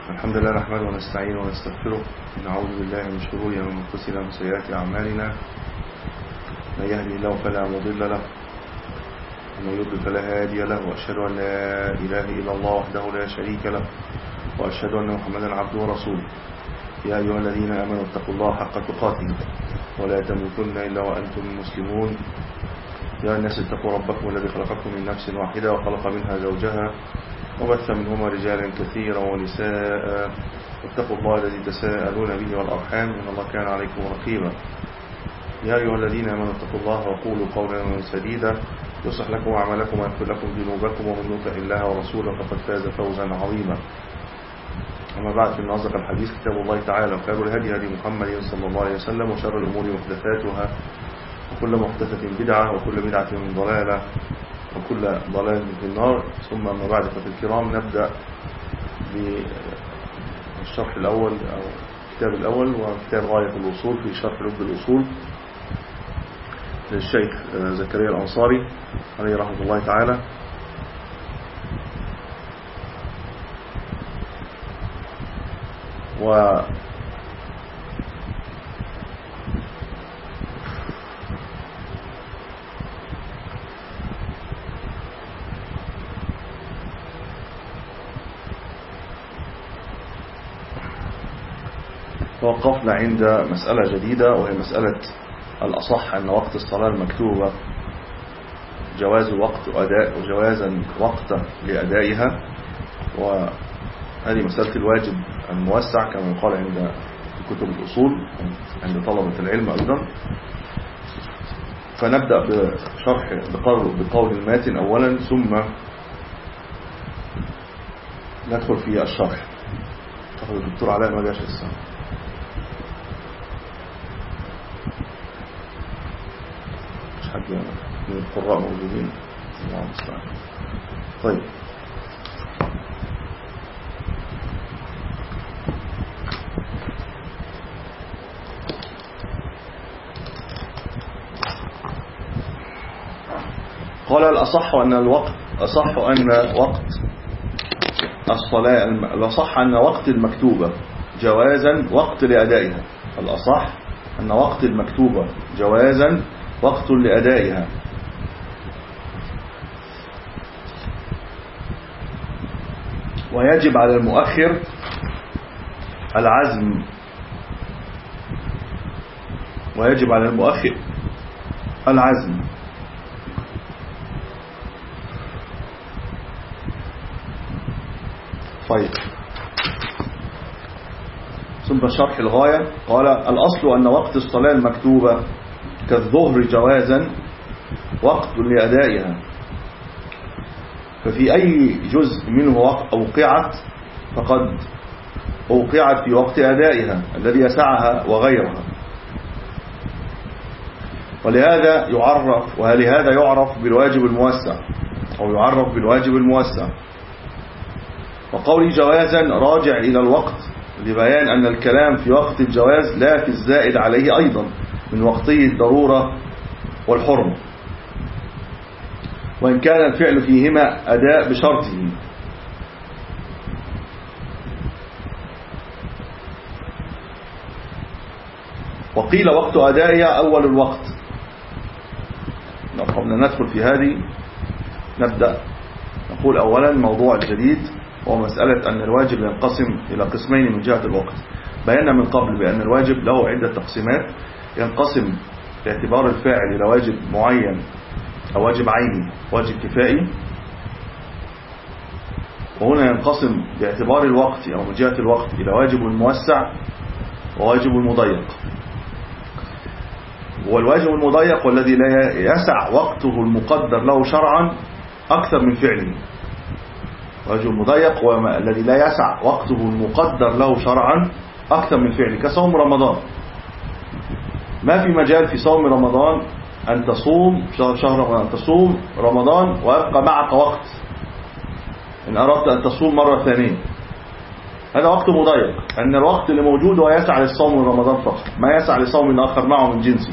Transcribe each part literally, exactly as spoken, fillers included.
الحمد لله نحمده ونستعينه ونستغفره ونعوذ بالله من شرور أنفسنا ومن سيئات أعمالنا. من يهدي الله فلا مضل له ومن يضلل فلا هادي له، وأشهد أن لا إله إلا الله وحده لا شريك له، وأشهد أن محمدا عبده ورسوله. يا أيها الذين آمنوا اتقوا الله حق تقاته ولا تموتن إلا وأنتم مسلمون. يا الناس اتقوا ربكم الذي خلقكم من نفس واحدة وخلق منها زوجها وبث منهما رجالا كثيرا ونساء، واتقوا الله الذي تساءلون به والأرحام إن الله كان عليكم رقيبا. يا أيها الذين آمنوا اتقوا الله وقولوا قولا سديدا يصلح لكم أعمالكم ويغفر لكم ذنوبكم، ومن يطع الله ورسوله فقد فاز فوزا عظيما. أما بعد، فإن أصدق الحديث كتاب الله تعالى، وخير الهدي هدي محمد صلى الله عليه وسلم، وشر الأمور محدثاتها، وكل محدثة بدعة، وكل بدعة ضلالة، وكل ضلال في النار. ثم أما بعد، ففي الكرام نبدأ بالشرح الأول أو الكتاب الأول، وكتاب غاية الوصول في شرح لب الأصول للشيخ زكريا الأنصاري عليه رحمة الله تعالى. و توقفنا عند مسألة جديدة، وهي مسألة الأصح أن وقت الصلاة المكتوبة جواز وقت أداء وجوازا وقت لأدائها، وهذه مسألة الواجب الموسع كما يقال عند كتب الأصول عند طلبة العلم أيضا. فنبدأ بشرح بقول الماتن أولا، ثم ندخل في الشرح. تأخذ الدكتور علاء ما جاش السنة، مش حد من القراء موجودين. الله المستعان. طيب، قال الأصح أن الوقت أصح أن وقت الصلاة الأصح أن وقت المكتوبة جوازا وقت لأدائها. الأصح أن وقت المكتوبة جوازا وقت لأدائها، ويجب على المؤخر العزم ويجب على المؤخر العزم طيب، ثم شرح الغاية. قال الأصل أن وقت الصلاة المكتوبة كالظهر جوازا وقت لأدائها، ففي أي جزء منه أوقعت فقد أوقعت في وقت أدائها الذي يسعها وغيرها، ولهذا يعرف ولهذا يعرف بالواجب الموسع أو يعرف بالواجب الموسع. وقولي جوازا راجع إلى الوقت لبيان أن الكلام في وقت الجواز لا في الزائد عليه أيضا من وقته الضرورة والحرمة، وإن كان الفعل فيهما أداء بشرطه. وقيل وقت أدائها أول الوقت. قبل أن ندخل في هذه نبدأ نقول أولا موضوع الجديد، وهو مسألة أن الواجب ينقسم إلى قسمين من جهة الوقت. بينا من قبل بأن الواجب له عدة تقسيمات، ينقسم باعتبار الفاعل إلى واجب معين أو واجب عيني، واجب كفائي. وهنا ينقسم باعتبار الوقت أو من جهة الوقت إلى واجب موسع وواجب مضيق. والواجب المضيق والذي لا يسع وقته المقدر له شرعا أكثر من فعله. الواجب المضيق والذي لا يسع وقته المقدر له شرعا أكثر من فعله، كصوم رمضان. ما في مجال في صوم رمضان أن تصوم شهر رمضان أن تصوم رمضان ويبقى معك وقت إن أردت أن تصوم مرة ثانية. هذا وقت مضيق، أن الوقت اللي موجود هو يسع للصوم من رمضان فقط، ما يسع لصوم آخر معه من جنسه.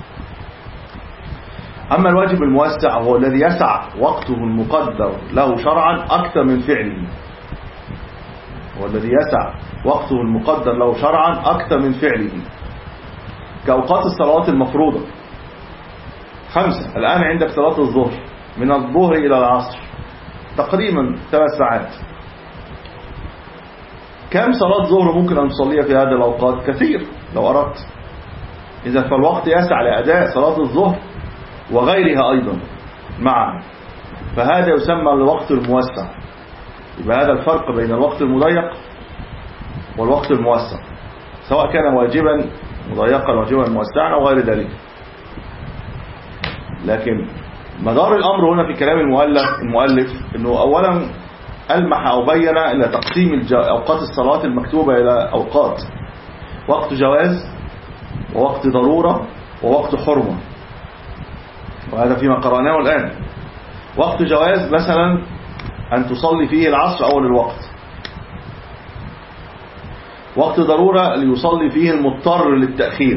أما الواجب الموسع هو الذي يسع وقته المقدر له شرعا أكثر من فعله. والذي يسع وقته المقدر له شرعا أكثر من فعله، كأوقات الصلوات المفروضة خمسة. الآن عندك صلاة الظهر من الظهر إلى العصر تقريبا ثلاث ساعات. كم صلاة ظهر ممكن أن تصليها في هذه الأوقات؟ كثير لو أردت. إذا فالوقت يسع لأداء صلاة الظهر وغيرها أيضا معا، فهذا يسمى الوقت الموسع. يبقى هذا الفرق بين الوقت المضيق والوقت الموسع، سواء كان واجبا مضيقا واجبا موسعا أو غير ذلك. لكن مدار الأمر هنا في كلام المؤلف المؤلف أنه أولا ألمح أو بين إلى تقسيم أوقات الصلاة المكتوبة إلى أوقات: وقت جواز، ووقت ضرورة، ووقت حرمة. وهذا فيما قرأناه الآن. وقت جواز مثلا أن تصلي فيه العصر أول الوقت. وقت ضرورة ليصلي فيه المضطر للتأخير.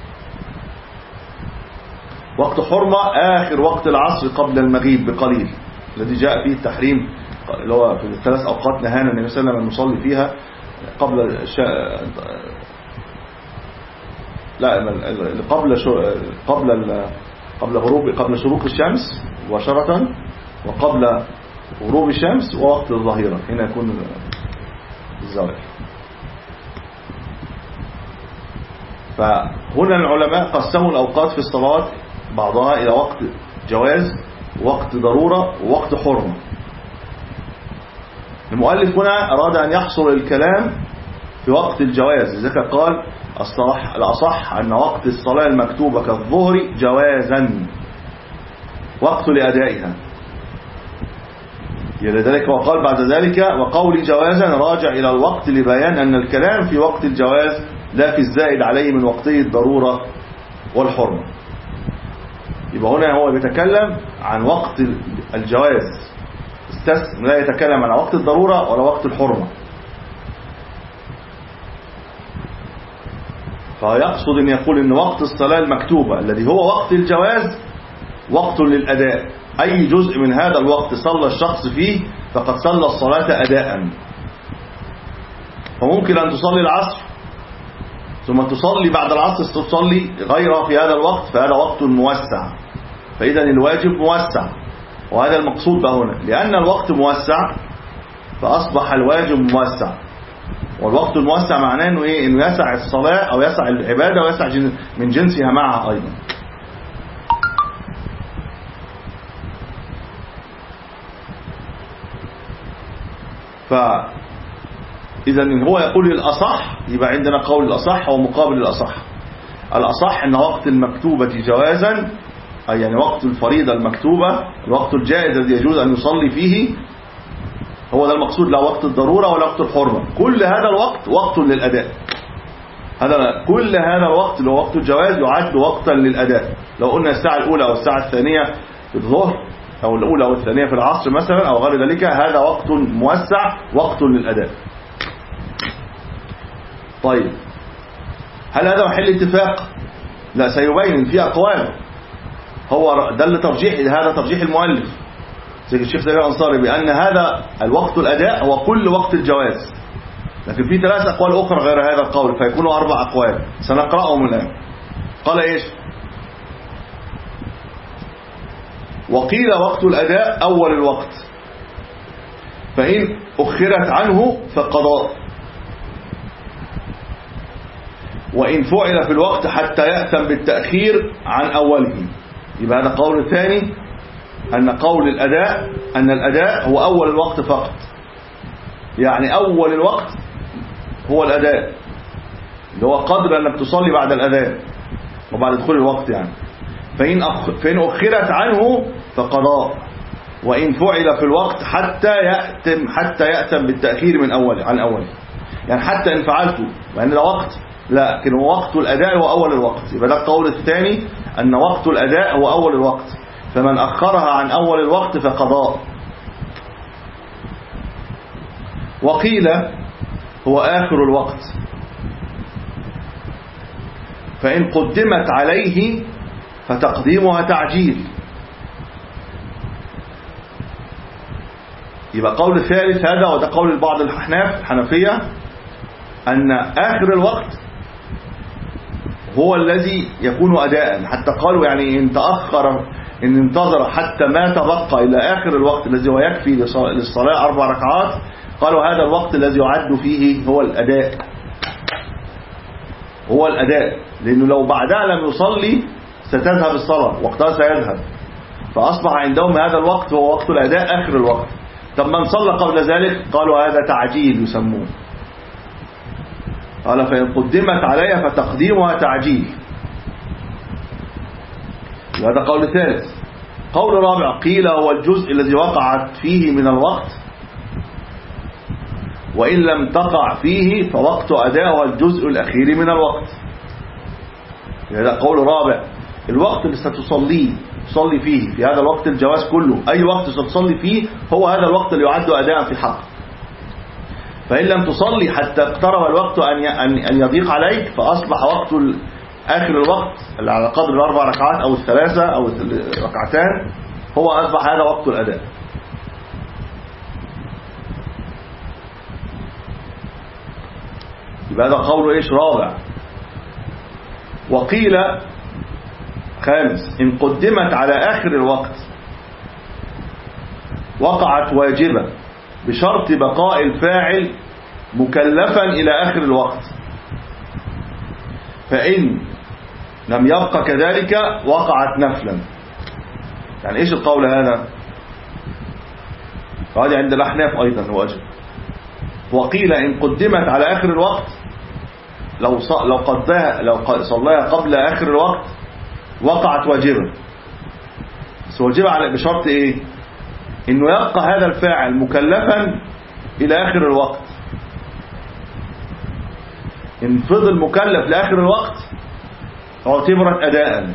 وقت حرمة آخر وقت العصر قبل المغيب بقليل، الذي جاء فيه التحريم، اللي هو في الثلاث أوقات نهانا النبي صلى الله عليه وسلم أن نصلي فيها قبل شا... لا قبل شو... قبل ال... قبل غروب قبل شروق الشمس مباشرة، وقبل غروب الشمس، ووقت الظهيرة هنا يكون الزوال. فهنا العلماء قسموا الأوقات في الصلاة بعضها إلى وقت جواز، ووقت ضرورة، ووقت حرمة. المؤلف هنا أراد أن يحصر الكلام في وقت الجواز، لذلك قال الصلاح الأصح أن وقت الصلاة المكتوبة كالظهر جوازا، وقت لأدائها. لذلك وقال بعد ذلك: وقول جوازا راجع إلى الوقت لبيان أن الكلام في وقت الجواز لا في الزائد عليه من وقته الضرورة والحرمة. يبقى هنا هو بيتكلم عن وقت الجواز، لا يتكلم عن وقت الضرورة ولا وقت الحرمة. فيقصد أن يقول أن وقت الصلاة المكتوبة الذي هو وقت الجواز وقت للأداء، أي جزء من هذا الوقت صلى الشخص فيه فقد صلى الصلاة أداء. فممكن أن تصلي العصر ثم تصلي بعد العصر تصلي غيرها في هذا الوقت، فهذا وقت موسع. فإذا الواجب موسع، وهذا المقصود بقى هنا، لأن الوقت موسع فأصبح الواجب موسع. والوقت الموسع معناه أنه إيه؟ أنه يسع الصلاة أو يسع العبادة ويسع من جنسها معها أيضا. فإذا إن هو يقول الأصح، يبقى عندنا قول الأصح ومقابل الأصح. الأصح أن وقت المكتوبة جوازا، أي يعني وقت الفريضة المكتوبة، الوقت الجائز الذي يجوز أن يصلي فيه، هو ده المقصود، لا وقت الضرورة ولا وقت الحرمة. كل هذا الوقت وقت للأداء. هذا كل هذا الوقت اللي هو وقت الجواز يعد وقتا للأداء. لو قلنا الساعة الأولى أو الساعة الثانية في الظهر، أو الأولى أو الثانية في العصر مثلا أو غير ذلك، هذا وقت موسع، وقت للأداء. طيب هل هذا محل اتفاق؟ لا، سيبين في أقوال. هو ده اللي ترجيح، هذا ترجيح المؤلف زي الشيخ زكريا الأنصاري بأن هذا الوقت الأداء هو كل وقت الجواز. لكن في ثلاث أقوال أخرى غير هذا القول، فيكونوا أربع أقوال سنقرأهم الآن. قال إيش؟ وقيل وقت الأداء أول الوقت، فإن أخرت عنه فقضاء، وإن فعل في الوقت حتى يأثم بالتأخير عن أوله. يبقى هذا قول الثاني، أن قول الأداء أن الأداء هو أول الوقت فقط، يعني أول الوقت هو الأداء، اللي هو قدر أنك تصلي بعد الأذان وبعد دخول الوقت يعني. فإن أخ... فإن أخرت عنه فقضاء، وإن فعل في الوقت حتى يأتم حتى يأتم بالتأخير من أول عن أول، يعني حتى إن فعلته لأن ده وقت، لكن وقت الأداء هو أول الوقت. يبقى ده القول الثاني، أن وقت الأداء هو أول الوقت، فمن أخرها عن أول الوقت فقضاء. وقيل هو آخر الوقت، فإن قدمت عليه فتقديمها تعجيل، يبقى قول الثالث هذا، وده قول بعض الأحناف الحنفية، أن آخر الوقت هو الذي يكون أداء. حتى قالوا يعني إن تأخر، إن انتظر حتى ما تبقى إلى آخر الوقت الذي هو يكفي للصلاة أربع ركعات، قالوا هذا الوقت الذي يعد فيه هو الأداء، هو الأداء، لأنه لو بعدها لم يصلي ستذهب الصلاة، وقتها سيذهب، فأصبح عندهم هذا الوقت هو وقت الأداء آخر الوقت. طب من صلى قبل ذلك قالوا هذا تعجيل يسمون، قال فإن قدمت عليها فتقديمها تعجيل. وهذا قول ثالث. قول رابع قيل هو الجزء الذي وقعت فيه من الوقت، وإن لم تقع فيه فوقت أداء الجزء الأخير من الوقت. هذا قول رابع، الوقت اللي ستصليه تصلي فيه في هذا الوقت الجواز كله، أي وقت ستصلي فيه هو هذا الوقت اللي يعد أداء في حق. فإن لم تصلي حتى اقترب الوقت أن يضيق عليك، فأصبح وقت آخر الوقت اللي على قدر الأربع ركعات أو الثلاثة أو الركعتان هو أصبح هذا وقت الأداء. يبقى هذا قول إيش؟ رابع. وقيل خامس إن قدمت على آخر الوقت وقعت واجبة بشرط بقاء الفاعل مكلفا إلى آخر الوقت، فإن لم يبقى كذلك وقعت نفلا. يعني إيش القول هذا؟ هذا عند الأحناف أيضا واجب. وقيل إن قدمت على آخر الوقت، لو لو قضاها لو صلاها قبل آخر الوقت وقعت واجبة، بس واجبة على بشرط إيه؟ إنه يبقى هذا الفاعل مكلفا إلى آخر الوقت. إن فضل مكلف لآخر الوقت اعتبرت أداء،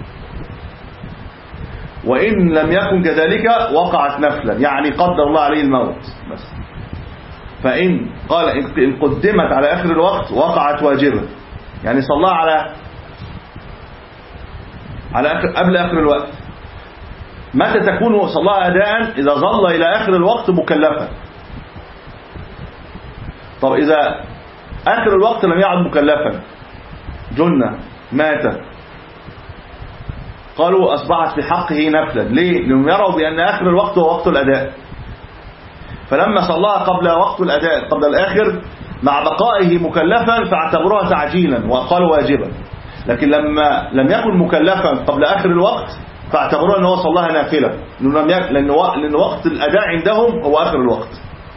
وإن لم يكن كذلك وقعت نفلا، يعني قدر الله عليه الموت بس. فإن قال إن قدمت على آخر الوقت وقعت واجبة، يعني صلى على على آخر قبل آخر الوقت. متى تكون صلاة أداء؟ إذا ظل إلى آخر الوقت مكلفا. طب إذا آخر الوقت لم يعد مكلفا، جنة مات، قالوا أصبحت في حقه نفلا. ليه؟ لأنهم يروا بأن آخر الوقت هو وقت الأداء، فلما صلاها قبل وقت الأداء قبل الآخر مع بقائه مكلفا فاعتبروها تعجيلا وقالوا واجبا. لكن لما لم يكن مكلفا قبل آخر الوقت فاعتبروها أنه صلاها نافلة، لأن وقت الأداء عندهم هو آخر الوقت.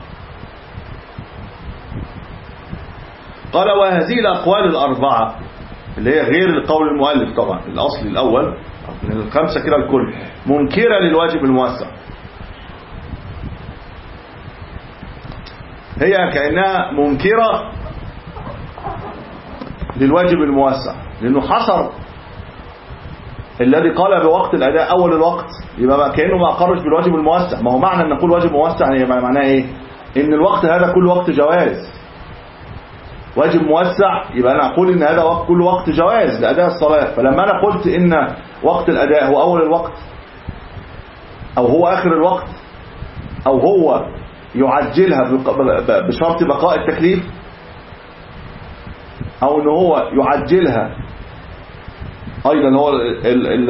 قال وهذه الأقوال الأربعة اللي هي غير القول المؤلف طبعا، الأصل الأول من الخمسة كده الكل، منكرة للواجب الموسع. هي كأنها منكرة للواجب الموسع، لأنه حصر الذي قال بوقت الأداء أول الوقت، يبقى كأنه ما أقرش بالواجب الموسع. ما هو معنى أن نقول واجب موسع يعني معناه إيه؟ إن الوقت هذا كل وقت جواز. واجب موسع يبقى أنا أقول إن هذا وقت كل وقت جواز لأداء الصلاة. فلما أنا قلت إن وقت الأداء هو أول الوقت أو هو آخر الوقت أو هو يعجلها بشرط بقاء التكليف، أو إن هو يعجلها أيضا هو ال ال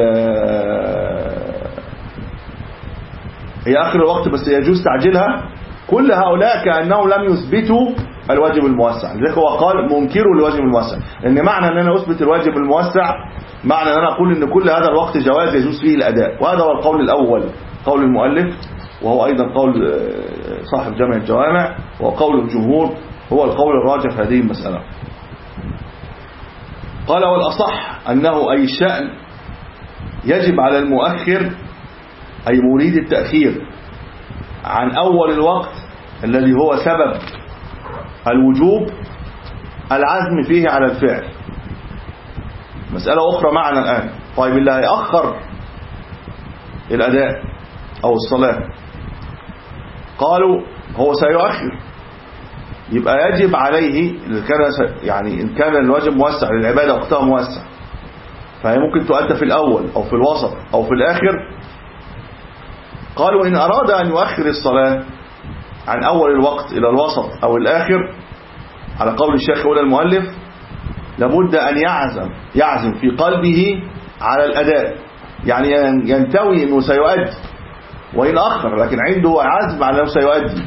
هي آخر الوقت بس يجوز تعجيلها، كل هؤلاء كأنهم لم يثبتوا الواجب الموسع. لذلك هو قال منكروا للواجب الموسع، لأن معنى أن أنا أثبت الواجب الموسع معنى أن أنا أقول إن كل هذا الوقت جواز يجوز فيه الأداء. وهذا هو القول الأول، قول المؤلف، وهو أيضا قول صاحب جامع الجوامع، وقول الجمهور هو القول الراجح في هذه المسألة. قال والأصح أنه أي شأن يجب على المؤخر أي مريد التأخير عن أول الوقت الذي هو سبب الوجوب العزم فيه على الفعل. مسألة أخرى معنا الآن. طيب اللي هيأخر الأداء أو الصلاة قالوا هو سيؤخر، يبقى يجب عليه يعني إن كان الواجب موسع للعبادة وقتها موسع فهي ممكن تؤدى في الأول أو في الوسط أو في الآخر. قالوا إن أراد أن يؤخر الصلاة عن أول الوقت إلى الوسط أو الآخر على قول الشيخ أولى المؤلف لابد أن يعزم يعزم في قلبه على الأداء، يعني ينتوي أنه سيؤدي وإن أخر، لكن عنده عزم على أنه سيؤدي،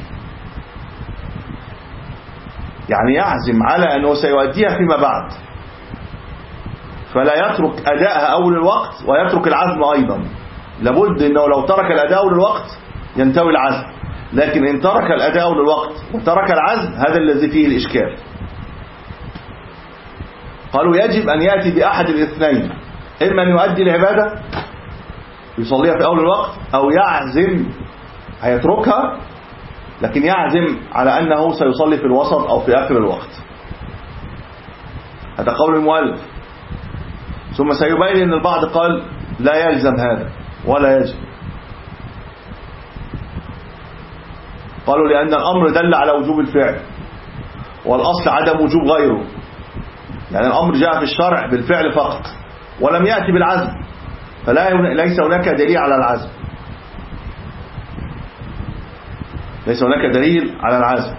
يعني يعزم على أنه سيؤديها فيما بعد، فلا يترك أدائها أول الوقت ويترك العزم أيضا. لابد أنه لو ترك الأداء أول الوقت ينتوي العزم، لكن إن ترك الأداء أول الوقت وترك العزم هذا الذي فيه الإشكال. قالوا يجب أن يأتي بأحد الاثنين، إما أن يؤدي العبادة يصليها في أول الوقت، أو يعزم هيتركها لكن يعزم على أنه سيصلي في الوسط أو في آخر الوقت. هذا قول المؤلف. ثم سيبين أن البعض قال لا يلزم هذا ولا يجب. قالوا لأن الأمر دل على وجوب الفعل والأصل عدم وجوب غيره، يعني الأمر جاء في الشرع بالفعل فقط ولم يأتي بالعزم، فلا ليس هناك دليل على العزم، ليس هناك دليل على العزم.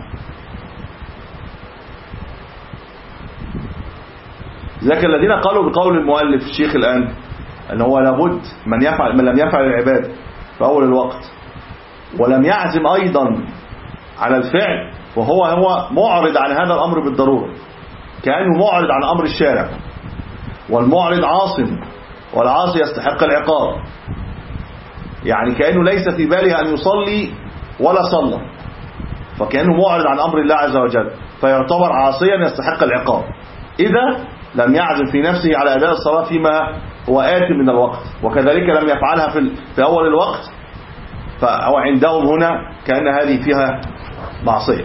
لكن الذين قالوا بقول المؤلف الشيخ الآن أنه هو لابد من يفعل من لم يفعل العبادة في أول الوقت ولم يعزم أيضا على الفعل وهو هو معرض عن هذا الأمر بالضرورة، كأنه معرض عن أمر الشارع، والمعرض عاصم والعاصي يستحق العقاب، يعني كأنه ليس في باله أن يصلي ولا صلى، فكأنه معرض عن أمر الله عز وجل فيعتبر عاصيا يستحق العقاب إذا لم يعزم في نفسه على أداء الصلاة فيما هو آت من الوقت، وكذلك لم يفعلها في في أول الوقت، فهو عندهم هنا كأن هذه فيها معصية.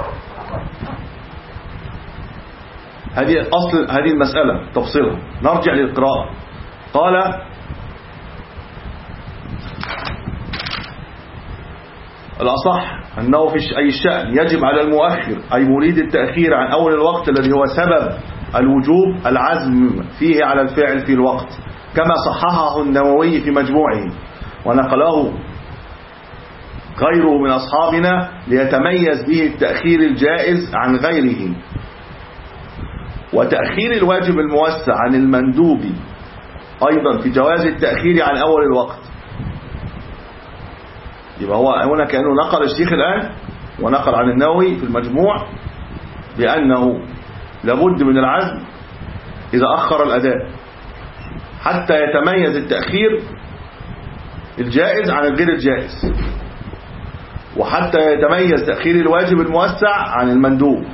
هذه أصل هذه المسألة تفصيلها. نرجع للقراءة. قال الأصح أنه في أي شأن يجب على المؤخر أي مريد التأخير عن أول الوقت الذي هو سبب الوجوب العزم فيه على الفعل في الوقت، كما صححه النووي في مجموعه ونقله غيره من أصحابنا ليتميز به التأخير الجائز عن غيره. وتأخير الواجب الموسع عن المندوب أيضا في جواز التأخير عن أول الوقت. يبقى هو هنا كأنه نقل الشيخ الآن ونقل عن النووي في المجموع بأنه لابد من العزم إذا أخر الأداء حتى يتميز التأخير الجائز عن الغير الجائز، وحتى يتميز تأخير الواجب الموسع عن المندوب.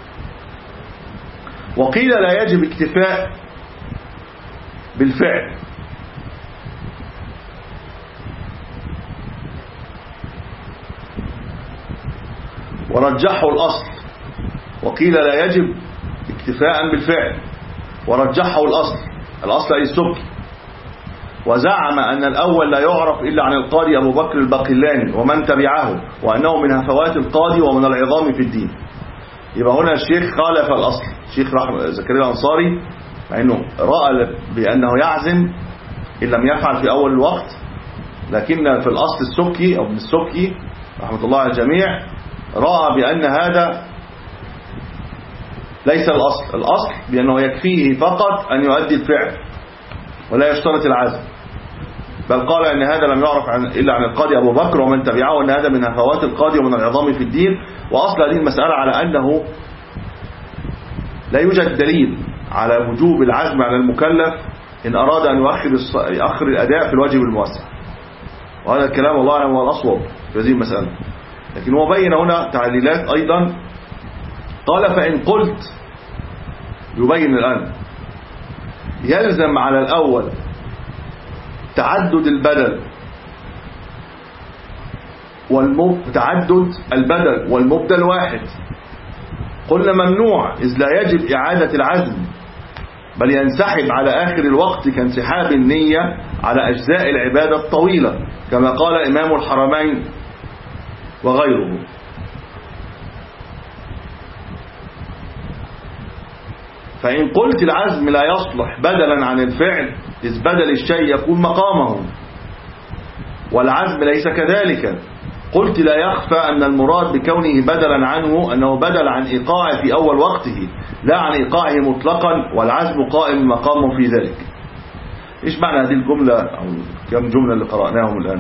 وقيل لا يجب اكتفاء بالفعل، ورجحه الأصل. وقيل لا يجب اكتفاء بالفعل ورجحه الأصل، الأصل أي السبكي، وزعم أن الأول لا يعرف إلا عن القاضي أبو بكر الباقلاني ومن تبعه، وأنه من هفوات القاضي ومن العظام في الدين. يبقى هنا الشيخ خالف الأصل، الشيخ زكريا الأنصاري مع أنه رأى بأنه يعزم إن لم يفعل في أول الوقت، لكن في الأصل السبكي أو ابن السبكي رحمة الله على الجميع رأى بأن هذا ليس الأصل، الأصل بأنه يكفيه فقط أن يؤدي الفعل ولا يشترط العزم، بل قال أن هذا لم يعرف عن إلا عن القاضي أبو بكر ومن تبعه، وأن هذا من هفوات القاضي ومن العظام في الدين. وأصل هذه المسألة على أنه لا يوجد دليل على وجوب العزم على المكلف إن أراد أن يؤخر يؤخر الأداء في الواجب الموسع، وهذا الكلام والله أعلم هو الأصوب في هذه المسألة. لكن هو بين هنا تعليلات أيضا. قال فإن قلت، يبين الآن، يلزم على الأول تعدد البدل والمب... تعدد البدل والمبدل واحد. قلنا ممنوع إذ لا يجب إعادة العزم، بل ينسحب على آخر الوقت كانسحاب النية على أجزاء العبادة الطويلة، كما قال إمام الحرمين وغيره. فإن قلت العزم لا يصلح بدلا عن الفعل إذ بدل الشيء يكون مقامه، والعزم ليس كذلك قلت لا يخفى أن المراد بكونه بدلا عنه أنه بدل عن إيقاعه في أول وقته لا عن إيقاعه مطلقا، والعزم قائم مقامه في ذلك. إيش معنى هذه الجملة أو كم جملة اللي قرأناهم الآن؟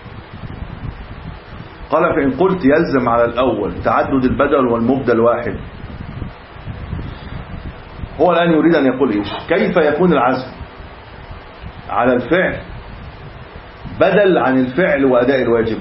قال فإن قلت يلزم على الأول تعدد البدل والمبدل واحد. هو الآن يريد أن يقول إيش؟ كيف يكون العزم على الفعل بدل عن الفعل وأداء الواجب؟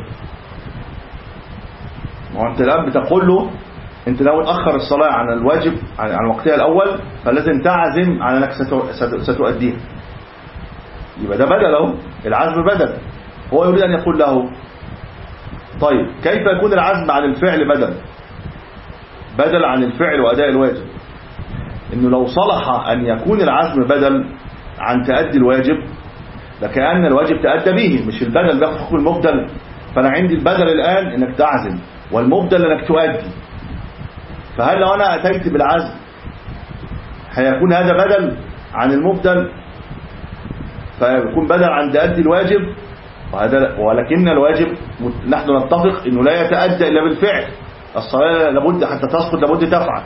وأنت الآن بتقول له أنت لو أخر الصلاة عن الواجب عن وقتها الأول فلازم تعزم على أنك ستؤديها، يبقى ده بدل أهو، العزم بدل. هو يريد أن يقول له طيب كيف يكون العزم عن الفعل بدل بدل عن الفعل وأداء الواجب؟ إنه لو صلح أن يكون العزم بدل عن تأدي الواجب لكأن الواجب تأدى به، مش البدل بياخد حكم المبدل. فأنا عندي البدل الآن إنك تعزم والمبدل إنك تؤدي، فهل لو أنا أتيت بالعزم هيكون هذا بدل عن المبدل فيكون بدل عن تأدي الواجب؟ وهذا ولكن الواجب نحن نتفق إنه لا يتأدى إلا بالفعل. الصلاة لابد حتى تسقط لابد تفعل،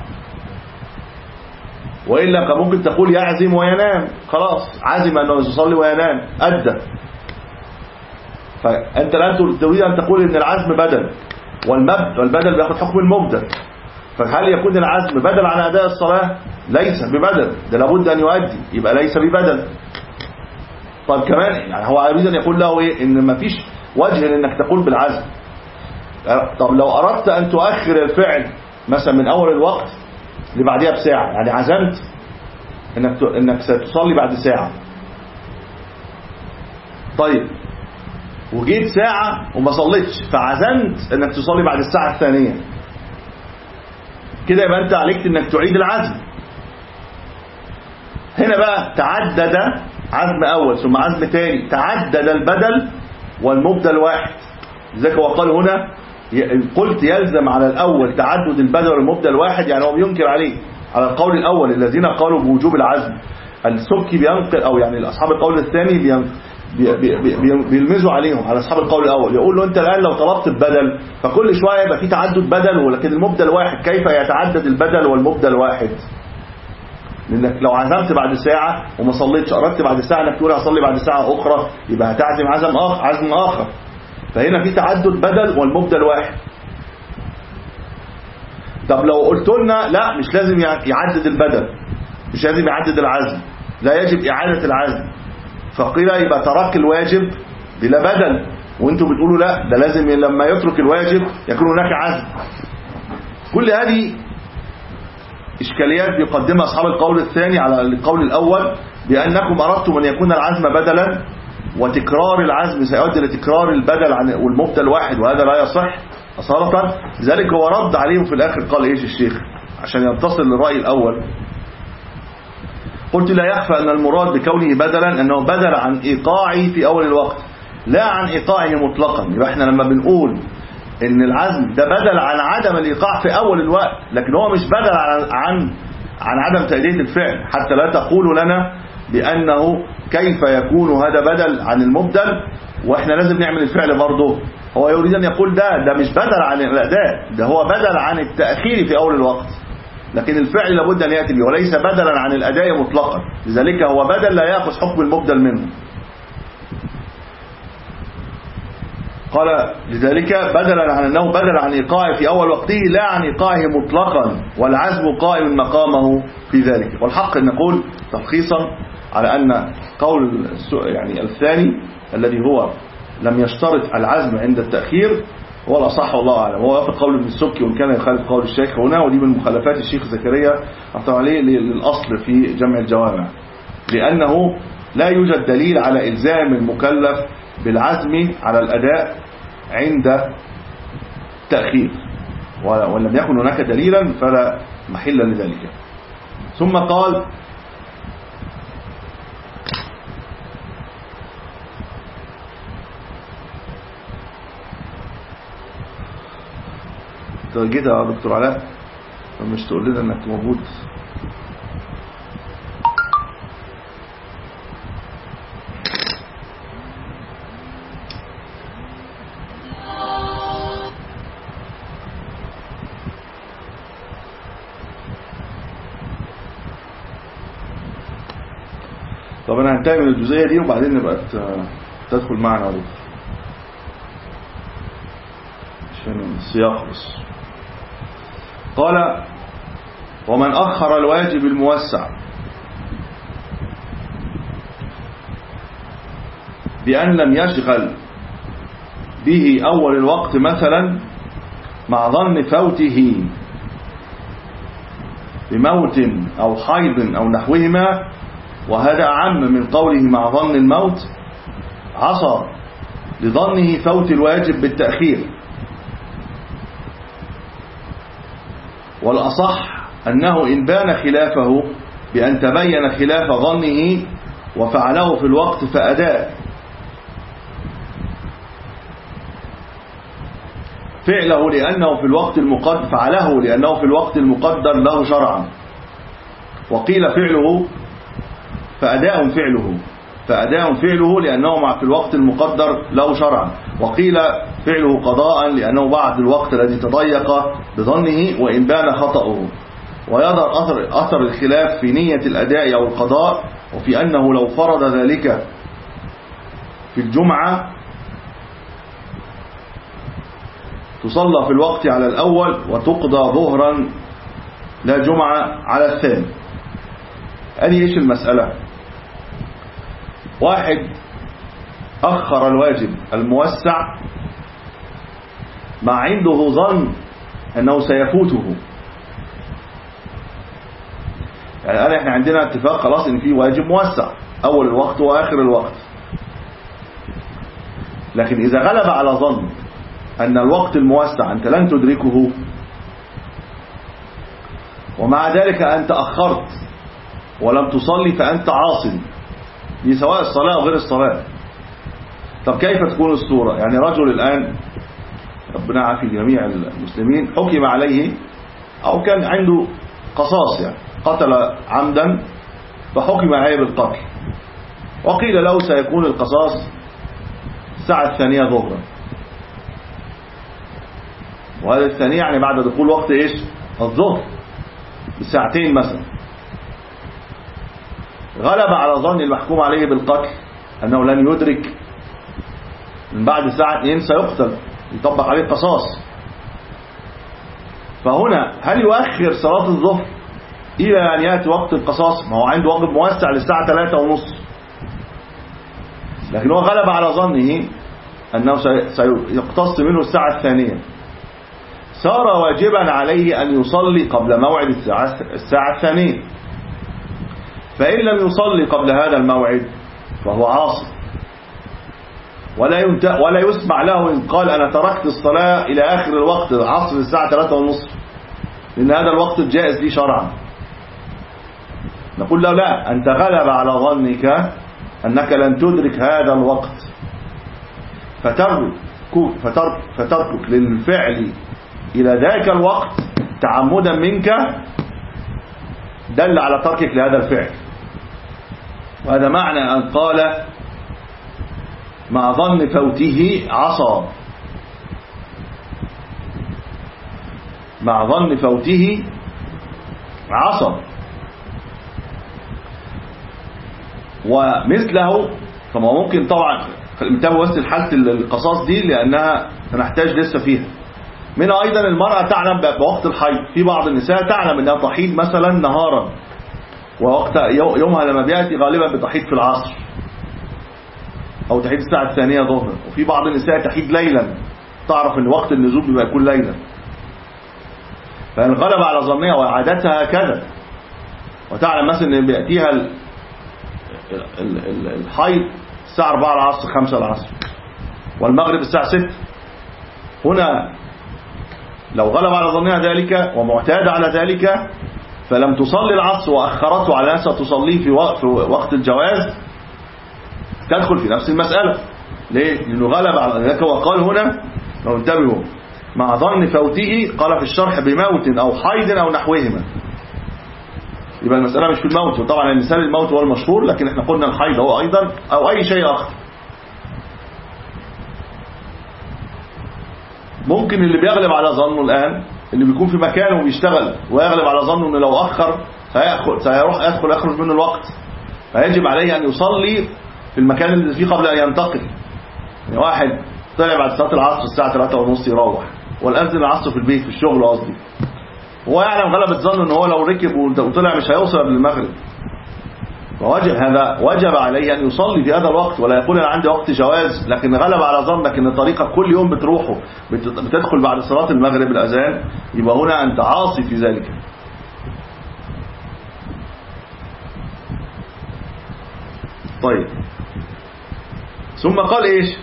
وإلا ممكن تقول يعزم وينام، خلاص عزم أنه يصلي وينام أدى. فأنت الآن تريد أن تقول إن العزم بدل والبدل بياخد حكم المبدل، فهل يكون العزم بدل عن أداء الصلاة؟ ليس ببدل، ده لابد أن يؤدي، يبقى ليس ببدل. طيب كمان يعني هو يريد أن يقول له إيه؟ إن ما فيش وجه إنك تقول بالعزم. طب لو أردت أن تؤخر الفعل مثلا من أول الوقت لبعدها بساعة، يعني عزمت إنك إنك ستصلي بعد ساعة، طيب وجيت ساعة وما صليتش فعزمت إنك تصلي بعد الساعة الثانية، كده يبقى أنت عليك إنك تعيد العزم. هنا بقى تعدد عزم أول ثم عزم ثاني، تعدد البدل والمبدل واحد. لذلك هو قال هنا قلت يلزم على الأول تعدد البدل والمبدل واحد، يعني هو بينكر عليه على القول الأول الذين قالوا بوجوب العزم. السبكي بينقل أو يعني أصحاب القول الثاني بيلمزوا عليهم على أصحاب القول الأول، يقول له أنت الآن لو طلبت البدل فكل شوية يبقى في تعدد بدل ولكن المبدل واحد، كيف يتعدد البدل والمبدل واحد؟ لأنك لو عزمت بعد ساعة وما صليتش، أردت بعد ساعة أنك تقول هصلي بعد ساعة أخرى، يبقى هتعزم عزم آخر عزم آخر. فهنا في تعدد بدل والمبدل واحد. طب لو قلت لنا لا مش لازم يعدد البدل، مش لازم يعدد العزم، لا يجب إعادة العزم، فقيل يبقى ترك الواجب بلا بدل، وانتم بتقولوا لا ده لازم لما يترك الواجب يكون هناك عزم. كل هذه إشكاليات بيقدمها أصحاب القول الثاني على القول الأول بأنكم أردتم أن يكون العزم بدلا وتكرار العزم سيؤدي لتكرار البدل عن والمبدل واحد، وهذا لا يصح أصالة. لذلك هو رد عليهم في الآخر قال إيش الشيخ عشان ينتصر للرأي الأول؟ قلت لا يخفى أن المراد بكونه بدلا أنه بدل عن إيقاعه في أول الوقت لا عن إيقاعه مطلقا. يبقى احنا لما بنقول ان العزم ده بدل عن عدم الإيقاع في أول الوقت، لكن هو مش بدل عن عن, عن عدم تأدية الفعل، حتى لا تقولوا لنا بأنه كيف يكون هذا بدل عن المبدل وإحنا لازم نعمل الفعل برضه. هو يريد أن يقول ده ده مش بدل عن الأداء، ده هو بدل عن التأخير في أول الوقت، لكن الفعل لابد أن يأتي به وليس بدلا عن الأداء مطلقا. لذلك هو بدل لا يأخذ حكم المبدل منه. قال لذلك بدلا عن أنه بدل عن إيقاعه في أول وقته لا عن إيقاعه مطلقا، والعزم قائم مقامه في ذلك. والحق أن نقول تلخيصا على أن قول يعني الثاني الذي هو لم يشترط العزم عند التأخير هو الأصح والله أعلم. هو وافق قول ابن السبكي وإن كان يخالف قول الشيخ هنا، ودي من مخالفات الشيخ زكريا أعطى عليه للأصل في جمع الجوامع، لأنه لا يوجد دليل على إلزام المكلف بالعزم على الأداء عند تأخير، ولم يكن هناك دليلا فلا محل لذلك. ثم قال جيت يا دكتور علاء مش تقول لنا انك موجود؟ طب أنا هنتهي من الجزئية دي وبعدين نبقى تدخل معنا عليك عشان السياق بس. قال ومن أخر الواجب الموسع بأن لم يشغل به أول الوقت مثلا مع ظن فوته بموت أو حيض أو نحوهما، وهذا أعم من قوله مع ظن الموت، عصى لظنه فوت الواجب بالتأخير. والأصح أنه إن بان خلافه بأن تبين خلاف ظنه وفعله في الوقت فأداء فعله لأنه في الوقت المقدر فعله لأنه في الوقت المقدر له شرعا، وقيل فعله فأداء فعله فأداء فعله لأنه مع في الوقت المقدر له شرعا، وقيل فعله قضاء لأنه بعد الوقت الذي تضيق بظنه وإن بان خطأه. ويظهر أثر, أثر الخلاف في نية الأداء أو القضاء، وفي أنه لو فرض ذلك في الجمعة تصلى في الوقت على الأول وتقضى ظهرا لا جمعة على الثاني. أدي إيش المسألة؟ واحد أخر الواجب الموسع ما عنده ظن أنه سيفوته. يعني الآن احنا عندنا اتفاق خلاص ان في واجب موسع أول الوقت وآخر الوقت، لكن إذا غلب على ظن أن الوقت الموسع أنت لن تدركه، ومع ذلك أنت أخرت ولم تصلي فأنت عاصم، دي سواء الصلاة أو غير الصلاة. طب كيف تكون الصورة؟ يعني رجل الآن ربنا عافي جميع المسلمين حكم عليه أو كان عنده قصاص، يعني قتل عمدا فحكم عليه بالقتل، وقيل له سيكون القصاص الساعة الثانية ظهرا، وهذا الثانية يعني بعد دخول وقت إيش؟ الظهر بساعتين مثلا. غلب على ظن المحكوم عليه بالقتل أنه لن يدرك من بعد ساعة اثنين سيقتل يطبق عليه القصاص، فهنا هل يؤخر صلاة الظهر إلى أن يأتي وقت القصاص؟ ما هو عنده واجب موسع للساعة ثلاثة ونص، لكن هو غلب على ظنه أنه سيقتص منه الساعة الثانية، صار واجبا عليه أن يصلي قبل موعد الساعة, الساعة الثانية. فإن لم يصلي قبل هذا الموعد فهو عاصي، ولا ولا يسمع له إن قال أنا تركت الصلاة إلى آخر الوقت العصر الساعة ثلاثة ونصف، لأن هذا الوقت الجائز لي شرعا. نقول له لا، أنت غلب على ظنك أنك لن تدرك هذا الوقت، فترك فترك فترك للفعل إلى ذاك الوقت تعمدا منك دل على تركك لهذا الفعل. وهذا معنى أن قال مع ظن فوته عصى، مع ظن فوته عصى. ومثله فما ممكن طبعا انتبهوا بس لحالة القصاص دي لأنها سنحتاج لسه فيها. من أيضا المرأة تعلم بوقت الحيض، في بعض النساء تعلم أنها تحيض مثلا نهارا، ووقت يومها لما بيأتي غالبا بتحيض في العصر أو تحيض الساعة الثانية ظهرا، وفي بعض النساء تحيض ليلا، تعرف أن وقت النزول بيبقى يكون ليلا، فإن غلب على ظنها وعادتها كذا، وتعلم مثلا أن بيأتيها الحيض الساعة أربعة العصر خمسة العصر والمغرب الساعة ستة، هنا لو غلب على ظنها ذلك ومعتاد على ذلك فلم تصلي العصر وأخرته على نفسها تصليه في وقت, في وقت الجواز، تدخل في نفس المسألة. ليه؟ لأنه غلب على ذلك. وقال هنا لو انتبهوا مع ظن فوته، قال في الشرح بموت أو حيض أو نحوهما، يبقى المسألة مش في الموت، وطبعا المثال الموت هو المشهور، لكن احنا قلنا الحيض هو أيضا أو أي شيء آخر. ممكن اللي بيغلب على ظنه الآن اللي بيكون في مكانه وبيشتغل ويغلب على ظنه انه لو أخر سيأخذ سيروح يدخل يخرج منه الوقت، فيجب عليه أن يصلي في المكان اللي فيه قبل أن ينتقل. يعني واحد طلع بعد صلاة العصر الساعة ثلاثة ونص يروح، والأذن العصر في البيت في الشغل قصدي، هو يعلم غلبة ظنه ان هو لو ركب وطلع مش هيوصل قبل المغرب، فوجب هذا وجب عليه أن يصلي في هذا الوقت، ولا يقول أنا عندي وقت جواز، لكن غلب على ظنك ان طريقك كل يوم بتروحه بتدخل بعد صلاة المغرب الأذان، يبقى هنا أنت عاصي في ذلك. طيب ثم قال ايش؟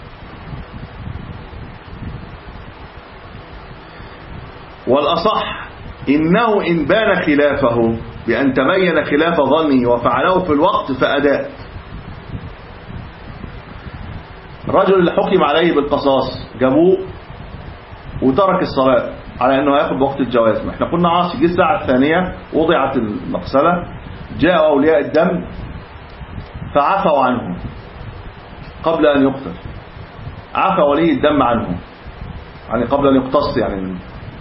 والأصح إنه إن بان خلافه بأن تبين خلاف ظنه وفعله في الوقت فأداء. الرجل اللي حكم عليه بالقصاص جابوه وترك الصلاة على أنه يأخذ وقت الجواز، احنا قلنا عاصي. جه الساعة الثانية وضعت المغسلة، جاء أولياء الدم فعفوا عنه قبل أن يقتل، عفى ولي الدم عنه يعني قبل أن يقتص يعني منه.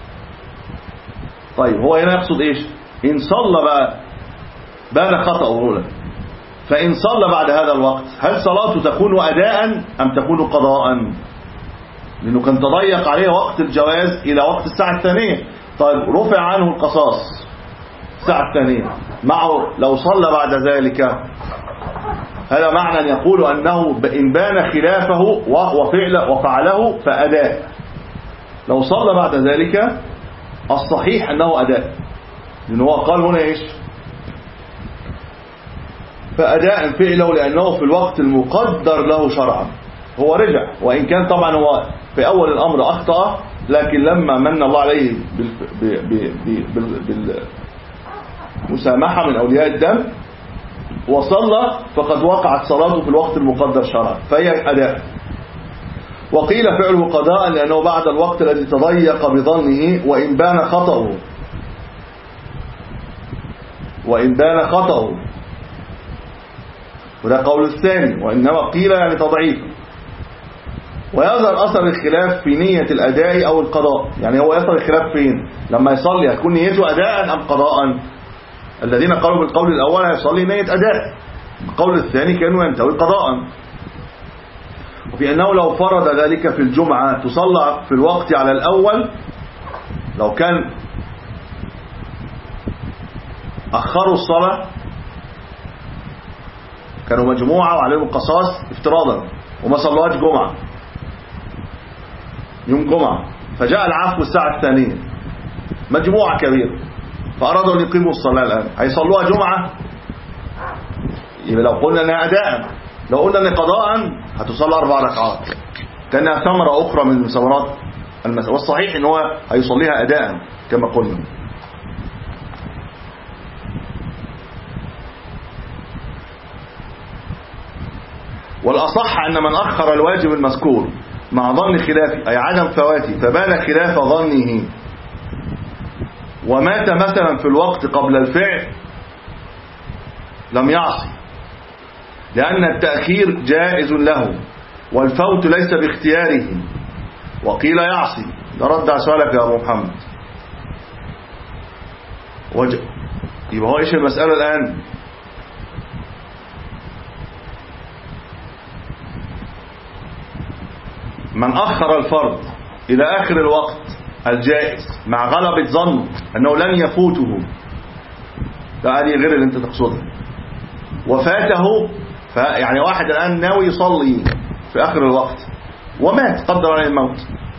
طيب هو هنا يقصد ايش؟ ان صلى بقى بان خطأه هنا، فان صلى بعد هذا الوقت هل صلاته تكون اداء ام تكون قضاء؟ لانه كان تضيق عليه وقت الجواز الى وقت الساعة الثانية. طيب رفع عنه القصاص الساعة الثانية، معه لو صلى بعد ذلك هذا معنى أن يقول أنه إن بان خلافه وفعله وفعله فأداء. لو صلى بعد ذلك الصحيح أنه أداء، لأنه قال هنا إيش؟ فأداء فعله لأنه في الوقت المقدر له شرعا. هو رجع، وإن كان طبعا هو في أول الأمر أخطأ، لكن لما من الله عليه بالمسامحة من أولياء الدم وصلى فقد وقعت صلاته في الوقت المقدر شرعا، فهي أداء. وقيل فعله قضاء لأنه بعد الوقت الذي تضيق بظنه وإن بان خطأه وإن بان خطأه وده قول الثاني، وإنما قيل يعني تضعيف. ويظهر أثر الخلاف في نية الأداء أو القضاء. يعني هو يظهر الخلاف فين؟ لما يصلي هتكون نيته أداء أم قضاء؟ الذين قالوا بالقول الأول هيصلي نية أداء، القول الثاني كانوا ينتوي قضاء. وفي أنه لو فرض ذلك في الجمعة تصلى في الوقت على الأول، لو كان أخروا الصلاة كانوا مجموعة وعليهم القصاص افتراضا وما صلواش جمعة يوم جمعة، فجاء العفو الساعة الثانية مجموعة كبيرة فأرادوا أن يقيموا الصلاة الآن، هيصلوها جمعة؟ يبقى لو قلنا أنها أداء، لو قلنا أنها قضاء هتصلى أربع ركعات كأنها ثمرة أخرى من ثمرات المسألة، والصحيح أنه هيصليها أداء كما قلنا. والأصح أن من أخر الواجب المذكور مع ظن خلافه أي عدم فواته فبان خلاف ظنه ومات مثلا في الوقت قبل الفعل لم يعصي، لأن التأخير جائز له والفوت ليس باختياره. وقيل يعصي. ده رد على سؤالك يا أبو محمد. وج... يبقى هو إيش المسألة الآن؟ من أخر الفرض إلى آخر الوقت الجائز مع غلبة ظنه أنه لن يفوته، ده هذه غير اللي أنت تقصده، وفاته، يعني واحد الآن ناوي يصلي في آخر الوقت ومات قدر عليه الموت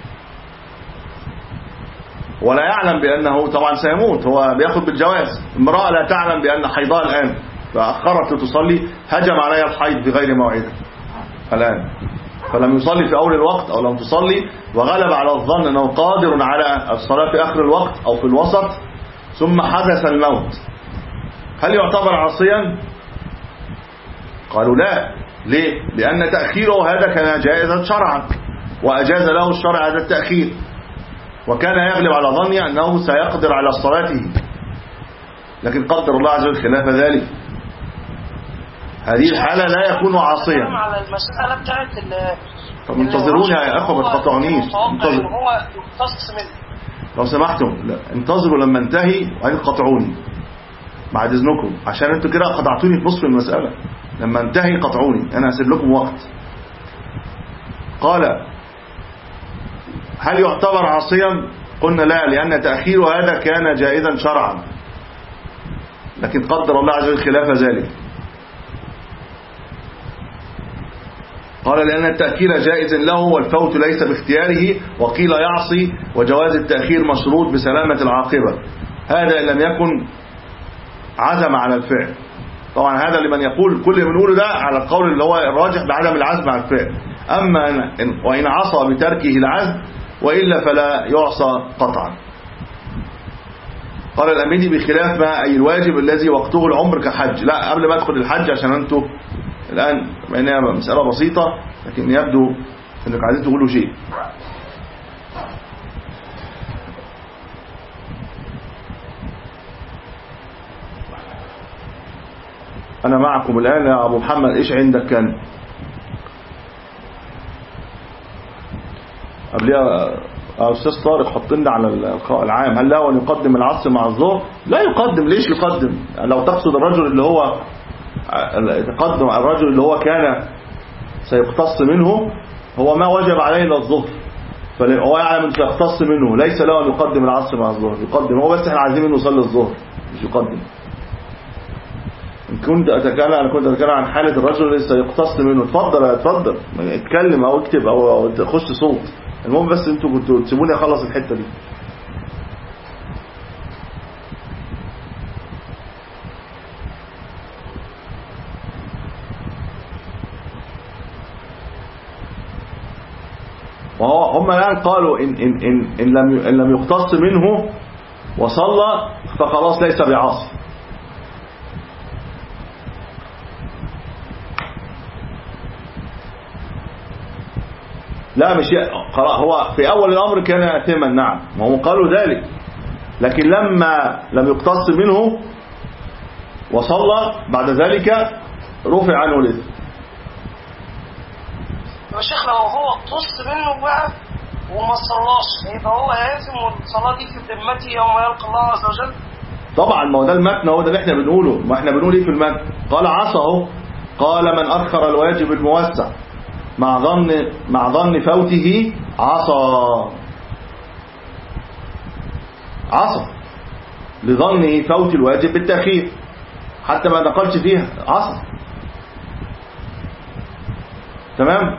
ولا يعلم بأنه طبعا سيموت، هو بياخد بالجواز. امرأة لا تعلم بأن حيضها الآن فأخرت لتصلي، هجم عليها الحيض بغير موعده الآن، فلم يصلي في أول الوقت أو لم تصلي وغلب على الظن أنه قادر على الصلاة في آخر الوقت أو في الوسط ثم حدث الموت، هل يعتبر عاصيا؟ قالوا لا. ليه؟ لأن تأخيره هذا كان جائزا شرعا وأجاز له الشرع هذا التأخير، وكان يغلب على ظني أنه سيقدر على صلاته، لكن قدر الله عز وجل خلاف ذلك، هذه الحالة لا يكون عاصيا. على المسألة بتاعت طب انتظروني يا أخوة ما تقطعونيش، انتظروا هو يقتص منه لو سمحتم، لا. انتظروا لما انتهي وهل تقطعوني. بعد إذنكم، عشان أنتوا كده قطعتوني في نصف المسألة، لما انتهي قطعوني، أنا هسيب لكم وقت. قال هل يعتبر عاصيا؟ قلنا لا، لأن تأخير هذا كان جائزا شرعا، لكن قدر الله عز وجل خلاف ذلك. قال لأن التأخير جائز له والفوت ليس باختياره، وقيل يعصي، وجواز التأخير مشروط بسلامة العاقبة، هذا إن لم يكن عزم على الفعل. طبعا هذا لمن يقول كل اللي بنقوله ده على القول اللي هو الراجح بعدم العزم على الفعل. أما إن وإن عصى بتركه العزم وإلا فلا يعصى قطعا. قال الأميدي بخلاف ما أي الواجب الذي وقته العمر كحج. لا، قبل ما أدخل الحج عشان أنتوا الآن إنها مسألة بسيطة لكن يبدو أنك عايزين تقولوا شيء. أنا معكم الآن يا أبو محمد، إيش عندك كان قبلها أستاذ طارق؟ حط لنا على اللقاء العام، هل له أن يقدم العصر مع الظهر؟ لا يقدم. ليش يقدم؟ لو تقصد الرجل اللي هو تقدم الرجل اللي هو كان سيقتص منه، هو ما وجب عليه إلا الظهر، فهو يعلم أن سيقتص منه، ليس له أن يقدم العصر مع الظهر. يقدم هو، بس احنا عايزين منه يصلي الظهر مش يقدم. إن كنت أتكلم أنا كنت أتكلم عن حالة الرجل اللي سيقتص منه. اتفضل اتفضل اتكلم أو اكتب أو تخش صوت، المهم بس انتوا كنتوا تسيبوني اخلص الحتة دي. وهو هم الآن قالوا إن, إن, إن, إن, لم إن لم يقتص منه وصلى فخلاص ليس بعاصي. لا مش هو في أول الأمر كان آثما، نعم، وهم قالوا ذلك، لكن لما لم يقتص منه وصلى بعد ذلك رفع عنه الإثم. يا شيخ لو هو اقتص منه بقى وما صلاش يبقى هو آثم، والصلاة دي في ذمته يوم يلقى الله عز وجل. طبعا ما هو ده المتن، هو ده اللي احنا بنقوله. ما احنا بنقول ايه في المتن؟ قال عصاه، قال من أخر الواجب الموسع مع ظن مع ظن فوته عصى عصى لظنه فوت الواجب بالتأخير، حتى ما نقلش فيها عصى. تمام.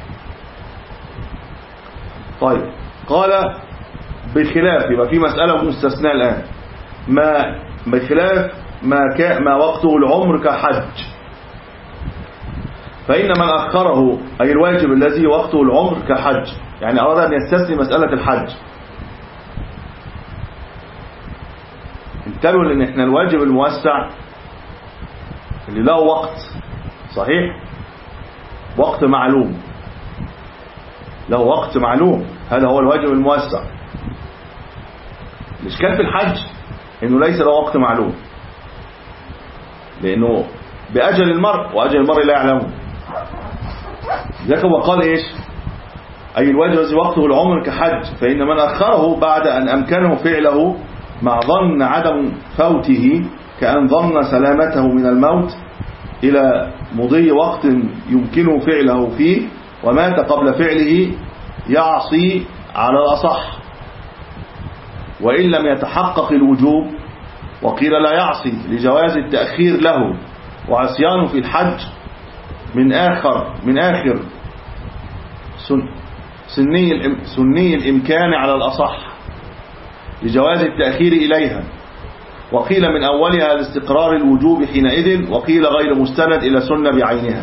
طيب قال بخلاف، يبقى في مسألة مستثناء الآن، ما بخلاف ما كان ما وقته العمر كحج، فإن من أخره أي الواجب الذي وقته العمر كحج، يعني أراد أن يستثني مسألة الحج. انتبهوا لأن احنا الواجب الموسع اللي له وقت صحيح، وقت معلوم، له وقت معلوم، هذا هو الواجب الموسع. الإشكال في الحج إنه ليس له وقت معلوم، لأنه بأجل المرء وأجل المرء لا يعلمه. ذلك هو قال إيش؟ أي الواجب الذي وقته العمر كحج، فإن من أخره بعد أن أمكنه فعله مع ظن عدم فوته كأن ظن سلامته من الموت إلى مضي وقت يمكنه فعله فيه ومات قبل فعله يعصي على الأصح، وإن لم يتحقق الوجوب. وقيل لا يعصي لجواز التأخير له، وعصيانه في الحج من آخر من آخر سن سني سني الإمكان على الأصح لجواز التأخير إليها. وقيل من أولها لاستقرار الوجوب حينئذ، وقيل غير مستند إلى سنة بعينها.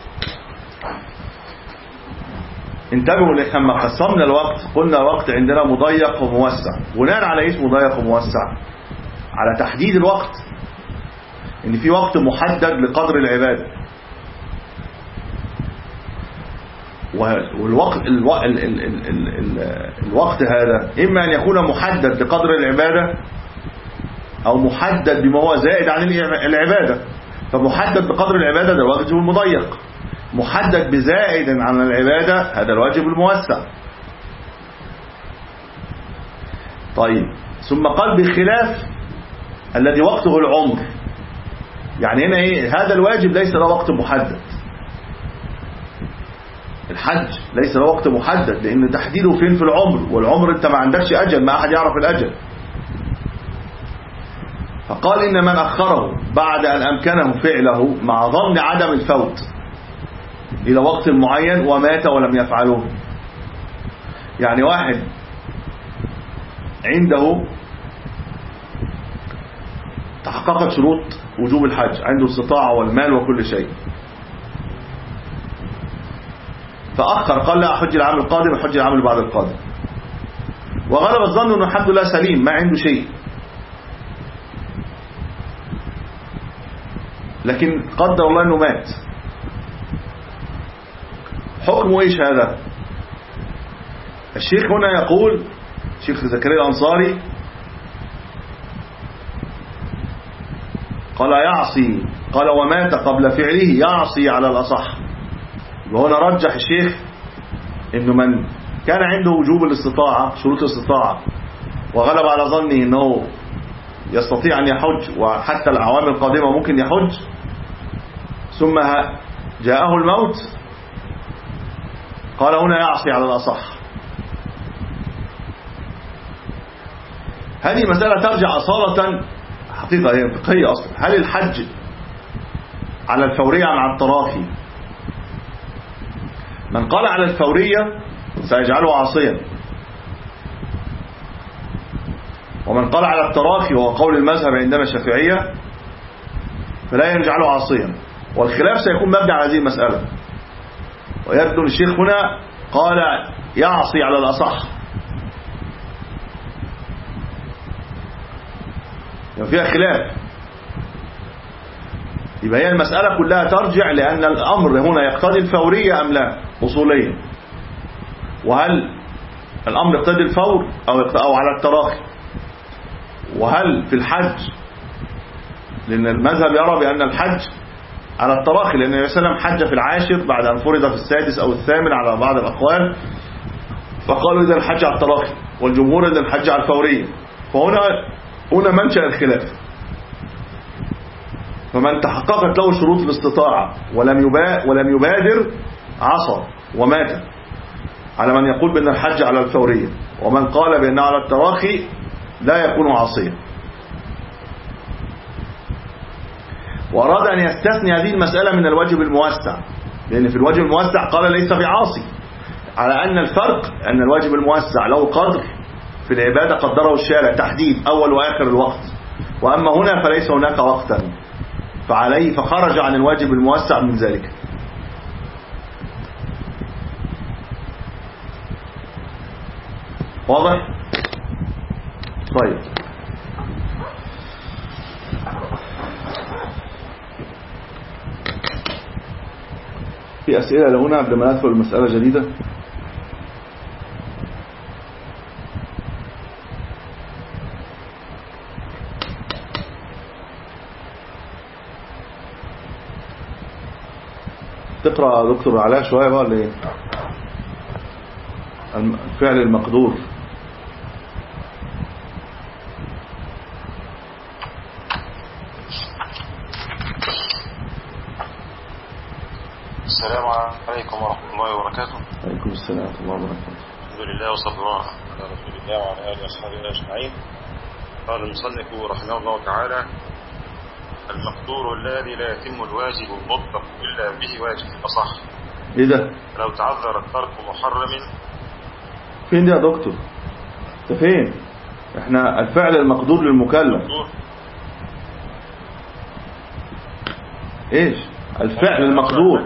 انتبهوا لما قسمنا الوقت قلنا وقت عندنا مضيق وموسع. بناء على ايش مضيق وموسع؟ على تحديد الوقت، ان في وقت محدد لقدر العبادة، والوقت الو... ال... ال... ال... ال... الوقت هذا إما أن يكون محدد لقدر العبادة أو محدد بما هو زائد عن العبادة. فمحدد بقدر العبادة ده الواجب المضيق، محدد بزائد عن العبادة هذا الواجب الموسع. طيب ثم قال بخلاف الذي وقته العمر. يعني هنا ايه؟ هذا الواجب ليس له وقت محدد. الحج ليس له وقت محدد، لان تحديده فين؟ في العمر، والعمر انت ما عندكش اجل، ما احد يعرف الاجل. فقال ان من اخره بعد ان امكنه فعله مع ظن عدم الفوت الى وقت معين ومات ولم يفعله. يعني واحد عنده تحققت شروط وجوب الحج، عنده استطاعة والمال وكل شيء، فأخر قال لا أحج العام القادم، أحج العام اللي بعد القادم، وغلب الظن أنه الحمد لله سليم ما عنده شيء، لكن قدر الله أنه مات. حكمه إيش هذا؟ الشيخ هنا يقول، شيخ زكريا الأنصاري قال يعصي، قال ومات قبل فعله يعصي على الأصح. وهنا رجح الشيخ إنه من كان عنده وجوب الاستطاعة، شروط الاستطاعة، وغلب على ظنه إنه يستطيع أن يحج وحتى الأعوام القادمة ممكن يحج، ثم جاءه الموت، قال هنا يعصي على الأصح. هذه مسألة ترجع أصالة حقيقة هي فقهية أصلا. هل الحج على الفورية أم على التراخي؟ من قال على الفورية سيجعله عاصيا، ومن قال على التراخي وهو قول المذهب عندنا الشافعية فلا يجعله عاصيا، والخلاف سيكون مبني على هذه المسألة. ويبدو الشيخ هنا قال يعصي على الأصح، يعني فيها خلاف. يبقى هي المسألة كلها ترجع لأن الأمر هنا يقتضي الفورية أم لا أصوليا، وهل الأمر يقتضي الفور أو, أو على التراخي، وهل في الحج، لأن المذهب يرى بأن الحج على التراخي، لأن النبي صلى الله عليه وسلم حج في العاشر بعد أن فرض في السادس أو الثامن على بعض الأقوال، فقالوا إذا الحج على التراخي، والجمهور إذا الحج على الفورية. فهنا هنا منشأ الخلاف. فمن تحققت له شروط الاستطاعة ولم ولم يبادر عصى ومات، على من يقول بأن الحج على الفورية، ومن قال بأنه على التراخي لا يكون عاصيا. وأراد أن يستثني هذه المسألة من الواجب الموسع، لأن في الواجب الموسع قال ليس بعاصي، على أن الفرق أن الواجب الموسع له قدر في العبادة قدره الشارع، تحديد أول وآخر الوقت، وأما هنا فليس هناك وقتا، فعليه فخرج عن الواجب الموسع من ذلك. واضح؟ طيب، في أسئلة لهنا قبل ما ندخل المسألة الجديدة؟ تقرأ دكتور علاء شوية بقى ولا ايه؟ الفعل المقدور. السلام عليكم ورحمة الله وبركاته. عليكم السلام ورحمة الله وبركاته. الحمد لله وصلى الله على رسول الله وعلى آله وصحبه أجمعين. قال المصنف رحمه الله تعالى: المقدور الذي لا يتم الواجب المطلق إلا به واجب أصح. ايه ده؟ لو تعذر الترك محرم. فين ده يا دكتور؟ انت فين؟ احنا الفعل المقدور للمكلف. ايش؟ الفعل المقدور.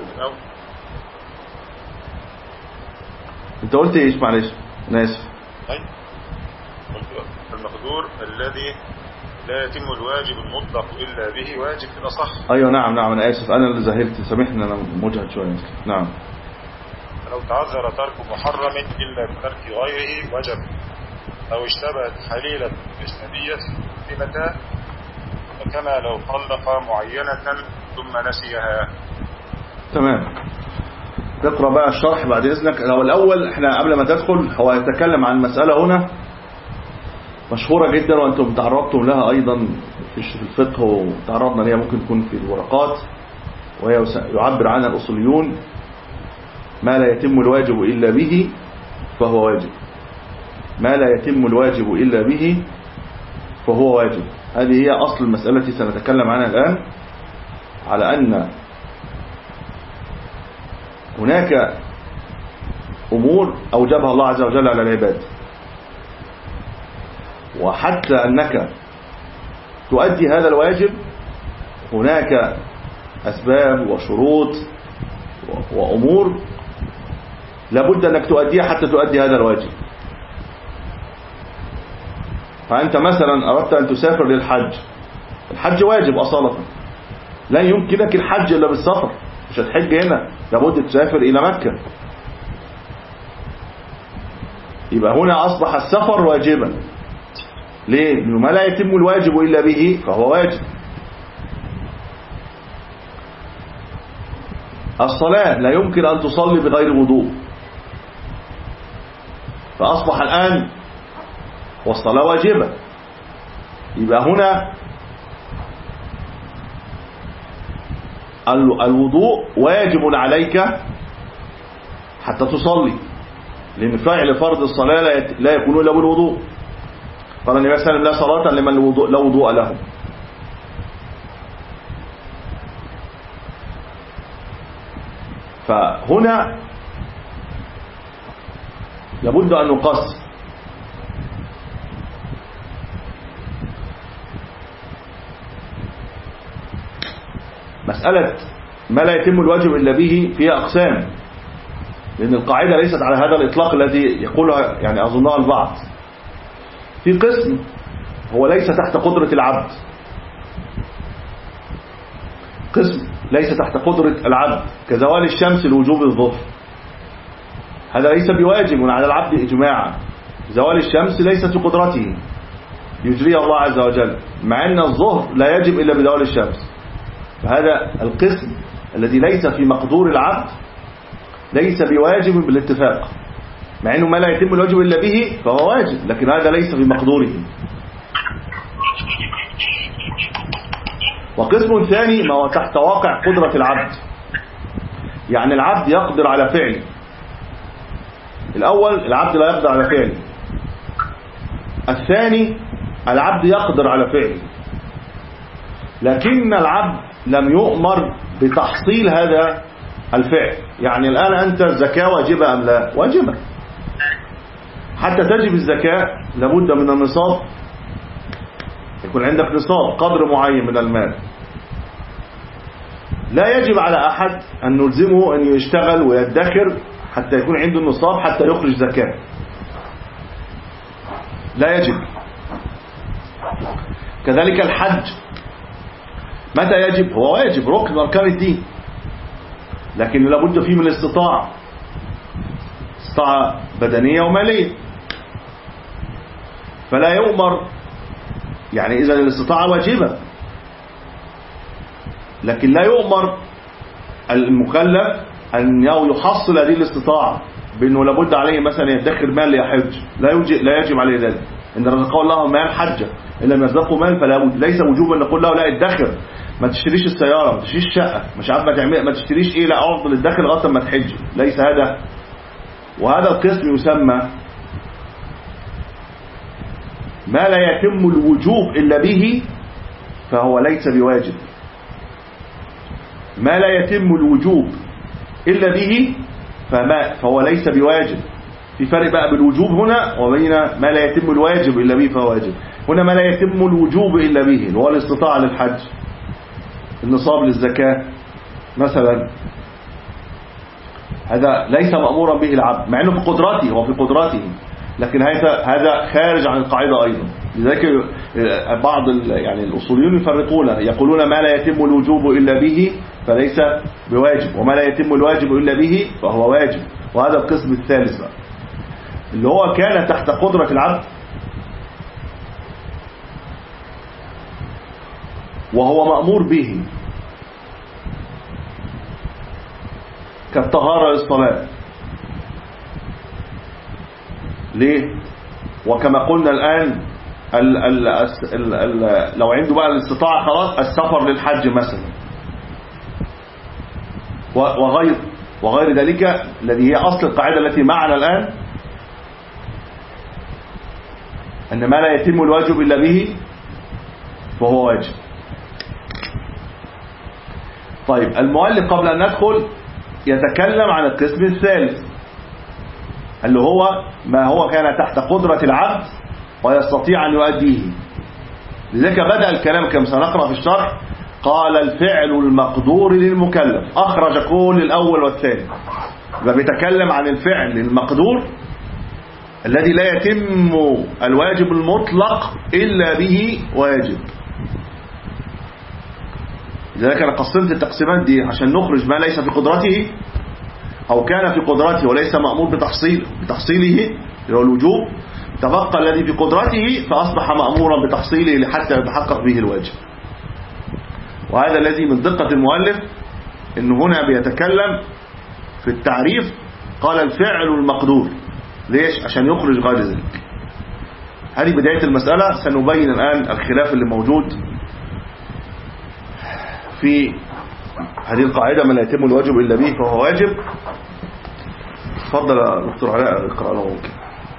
انت قلت ايش؟ معلش انا اسف. طيب، المقدور الذي لا يتم الواجب المطلق إلا به واجب في الأصح. أيوة نعم نعم أنا آسف، أنا اللي زهلت، سامحني أنا مجهد شوية. نعم. لو تعذر ترك محرم إلا بترك غيره وجب، أو اشتبهت حليلة أجنبية في متى، فكما لو طلق معينة ثم نسيها. تمام. تقرأ بقى الشرح بعد إذنك. لو الأول إحنا قبل ما تدخل هو يتكلم عن مسألة هنا مشهورة جدا وأنتم تعرضتم لها أيضا في الفقه وتعرضنا لها ممكن تكون في الورقات، وهي يعبر عنها الأصوليون: ما لا يتم الواجب إلا به فهو واجب. ما لا يتم الواجب إلا به فهو واجب. هذه هي أصل المسألة التي سنتكلم عنها الآن، على أن هناك أمور أوجبها الله عز وجل على العباد، وحتى أنك تؤدي هذا الواجب هناك أسباب وشروط وأمور لابد أنك تؤديها حتى تؤدي هذا الواجب. فأنت مثلا أردت أن تسافر للحج، الحج واجب أصالة، لن يمكنك الحج إلا بالسفر، مش هتحج هنا، لابد تسافر إلى مكة. يبقى هنا أصبح السفر واجبا. ليه؟ لأنه ما لا يتم الواجب إلا به فهو واجب. الصلاة لا يمكن أن تصلي بغير وضوء، فأصبح الآن والصلاة واجبة. يبقى هنا الوضوء واجب عليك حتى تصلي، لأن فعل فرض الصلاة لا يكون إلا بالوضوء. قال النبي صلى الله عليه وسلم: لا صلاة لمن لا وضوء له. فهنا لابد أن نقص مسألة ما لا يتم الواجب إلا به فيها أقسام، لأن القاعدة ليست على هذا الإطلاق الذي يقولها يعني أظنها البعض. في قسم هو ليس تحت قدرة العبد، قسم ليس تحت قدرة العبد كزوال الشمس لوجوب الظهر، هذا ليس بواجب على العبد إجماعا. زوال الشمس ليس في قدرته يجريها الله عز وجل، مع أن الظهر لا يجب إلا بزوال الشمس. فهذا القسم الذي ليس في مقدور العبد ليس بواجب بالاتفاق، مع أنه ما لا يتم الواجب إلا به فهو واجب، لكن هذا ليس في مقدوره. وقسم ثاني ما هو تحت واقع قدرة العبد، يعني العبد يقدر على فعله. الأول العبد لا يقدر على فعله، الثاني العبد يقدر على فعله، لكن العبد لم يؤمر بتحصيل هذا الفعل. يعني الآن أنت الزكاة واجبة أم لا؟ واجبة. حتى تجب الزكاة لابد من النصاب، يكون عندك نصاب قدر معين من المال. لا يجب على أحد أن نلزمه أن يشتغل ويدخر حتى يكون عنده النصاب حتى يخرج زكاة، لا يجب. كذلك الحج متى يجب؟ هو واجب، ركن من أركان الدين، لكن لابد فيه من الاستطاعة، استطاعة بدنية ومالية. فلا يؤمر، يعني إذا الاستطاعة واجبة، لكن لا يؤمر المكلف أن يحصل هذه الاستطاعة بأنه لابد عليه مثلا يدخر مال ليحج، لا لا يجب عليه ذلك. إن رزقه الله مال حجة، إن لم يرزقه مال فلا بد. ليس وجوبا نقول له لا ادخر، ما تشتريش السيارة، ما تشتريش الشقة، مش عارف ما تعمل، ما تشتريش ايه، لا افضل الدخل لغايه ما تحج، ليس هذا. وهذا القسم يسمى ما لا يتم الوجوب إلا به فهو ليس بواجب. ما لا يتم الوجوب إلا به فما فهو ليس بواجب. في فرق بقى بالوجوب هنا وبين ما لا يتم الواجب إلا به فهو واجب. هنا ما لا يتم الوجوب إلا به اللي هو الاستطاعة للحج، النصاب للزكاة مثلا، هذا ليس مأمورا به العبد مع أنه في قدراته، هو في قدراته، لكن هذا هذا خارج عن القاعدة أيضا. لذلك بعض يعني الأصوليون يفرقون، يقولون ما لا يتم الوجوب إلا به فليس بواجب، وما لا يتم الواجب إلا به فهو واجب. وهذا القسم الثالث بقى اللي هو كان تحت قدرة العبد وهو مأمور به، كالطهارة للصلاة. ليه؟ وكما قلنا الآن ال ال ال ال لو عنده بقى الاستطاعة خلاص السفر للحج مثلا وغير وغير ذلك الذي هي أصل القاعدة التي معنا الآن، أن ما لا يتم الواجب إلا به فهو واجب. طيب المؤلف قبل أن ندخل يتكلم عن القسم الثالث اللي هو ما هو كان تحت قدرة العبد ويستطيع أن يؤديه. لذلك بدأ الكلام كما سنقرأ في الشرح قال الفعل المقدور للمكلف، أخرج كل الأول والثاني، فبيتكلم عن الفعل المقدور الذي لا يتم الواجب المطلق إلا به واجب. لذلك أنا قسمت التقسيمات دي عشان نخرج ما ليس في قدرته أو كان في قدرته وليس مأمور بتحصيل بتحصيله اللي هو الوجوب، تبقى الذي في قدرته فأصبح مأمورا بتحصيله حتى يتحقق به الواجب. وهذا الذي من دقة المؤلف إنه هنا بيتكلم في التعريف قال الفعل المقدور. ليش؟ عشان يخرج غير ذلك. هذه بداية المسألة. سنبين الآن الخلاف اللي موجود في هذه القاعدة ما لا يتم الواجب إلا به فهو واجب. تفضل يا دكتور علاء اقرأ له ممكن.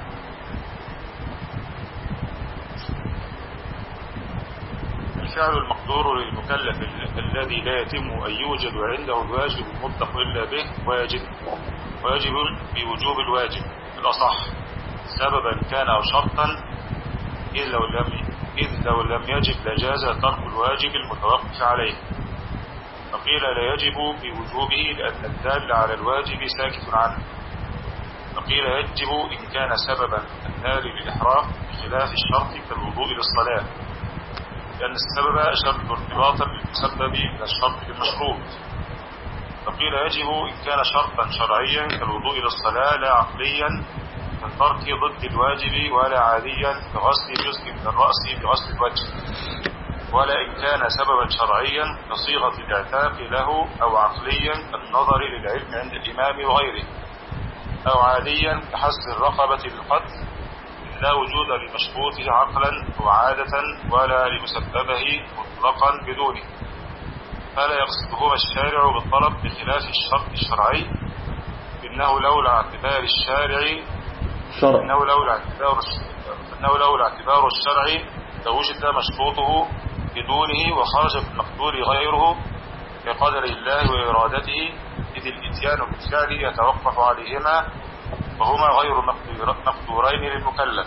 الفعل المقدور للمكلف الذي لا يتم أن يوجد عنده الواجب المطلق إلا به واجب، واجب بوجوب الواجب الأصح سببا كان أو شرطا، إذ لو لم إذ لو لم يجب لجاز ترك الواجب المتوقف عليه. فقيل لا يجب بوجوبه لأن الدال على الواجب ساكت عنه. فقيل يجب إن كان سببا النار للإحرام بخلاف الشرط كالوضوء للصلاة، لأن السبب أشد ارتباطا بالمسبب من الشرط بالمشروط. فقيل يجب إن كان شرطا شرعيا كالوضوء للصلاة لا عقليا كالترك ضد الواجب، ولا عاديا كغسل جزء من الرأس بغسل الوجه، ولا إن كان سببا شرعيا كصيغة الاعتاق له، أو عقليا كالنظر للعلم عند الإمام وغيره، أو عاديا كحسب الرقبة للقتل لا وجود لمشروطه عقلا وعادة ولا لمسببه مطلقا بدونه، فلا يقصدهما الشارع بالطلب بخلاف الشرط الشرعي، إنه لولا اعتبار الشارع شرع إنه لولا اعتبار إنه لولا اعتبار الشرع لوجد مشروطه بدونه وخرج بالمقدور غيره بقدر الله وإرادته، إذ الإتيان بالفعل يتوقف عليهما وهما غير مقدورين للمكلف.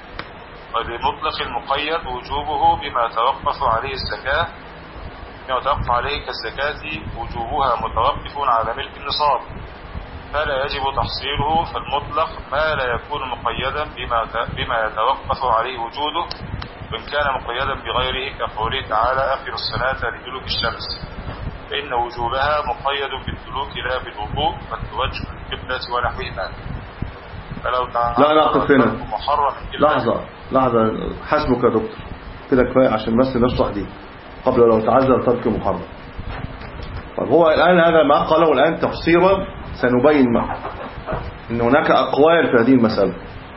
وبمطلق المقيد وجوبه بما توقف عليه الزكاة بما توقف عليه كالزكاة وجوبها متوقف على ملك النصاب، فلا يجب تحصيله. فالمطلق ما لا يكون مقيدا بما بما يتوقف عليه وجوده، وإن كان مقيدا بغيره كقوله تعالى آخر الصلاة لدلوك الشمس، فإن وجوبها مقيد بالدلوك لا بالوضوء والتوجه القبلة ونحوهما. فلو لا نقف هنا محرم لحظة لحظة حسبك يا دكتور كده كفاية عشان بس نشرح دي قبل لو تعذر ترك محرم. طيب هو الآن هذا ما قاله الآن تفسيرا سنبين معه إن هناك أقوال في هذه المسألة.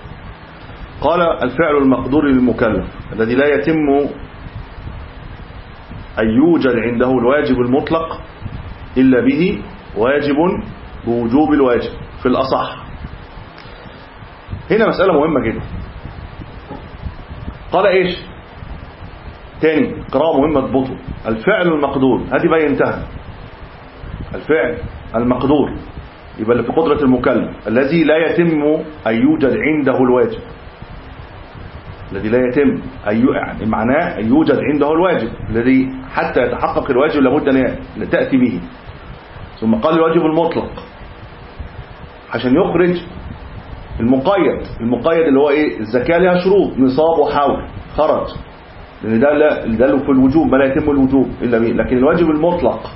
قال الفعل المقدور للمكلف الذي لا يتم أن يوجد عنده الواجب المطلق إلا به واجب بوجوب الواجب في الأصح. هنا مسألة مهمة جدا. قال إيش تاني قراءة مهمة اضبطوا. الفعل المقدور هذه بينتها. الفعل المقدور يبقى اللي في قدرة المكلف الذي لا يتم أن يوجد عنده الواجب، الذي لا يتم يعني معناه أن يوجد عنده الواجب الذي حتى يتحقق الواجب لابد أن تأتي به. ثم قال الواجب المطلق عشان يخرج المقيد. المقيد اللي هو ايه؟ الزكاة لها شروط نصاب وحول خرج، لأن ده ده له في الوجوب ما لا يتم الوجوب إلا به. لكن الواجب المطلق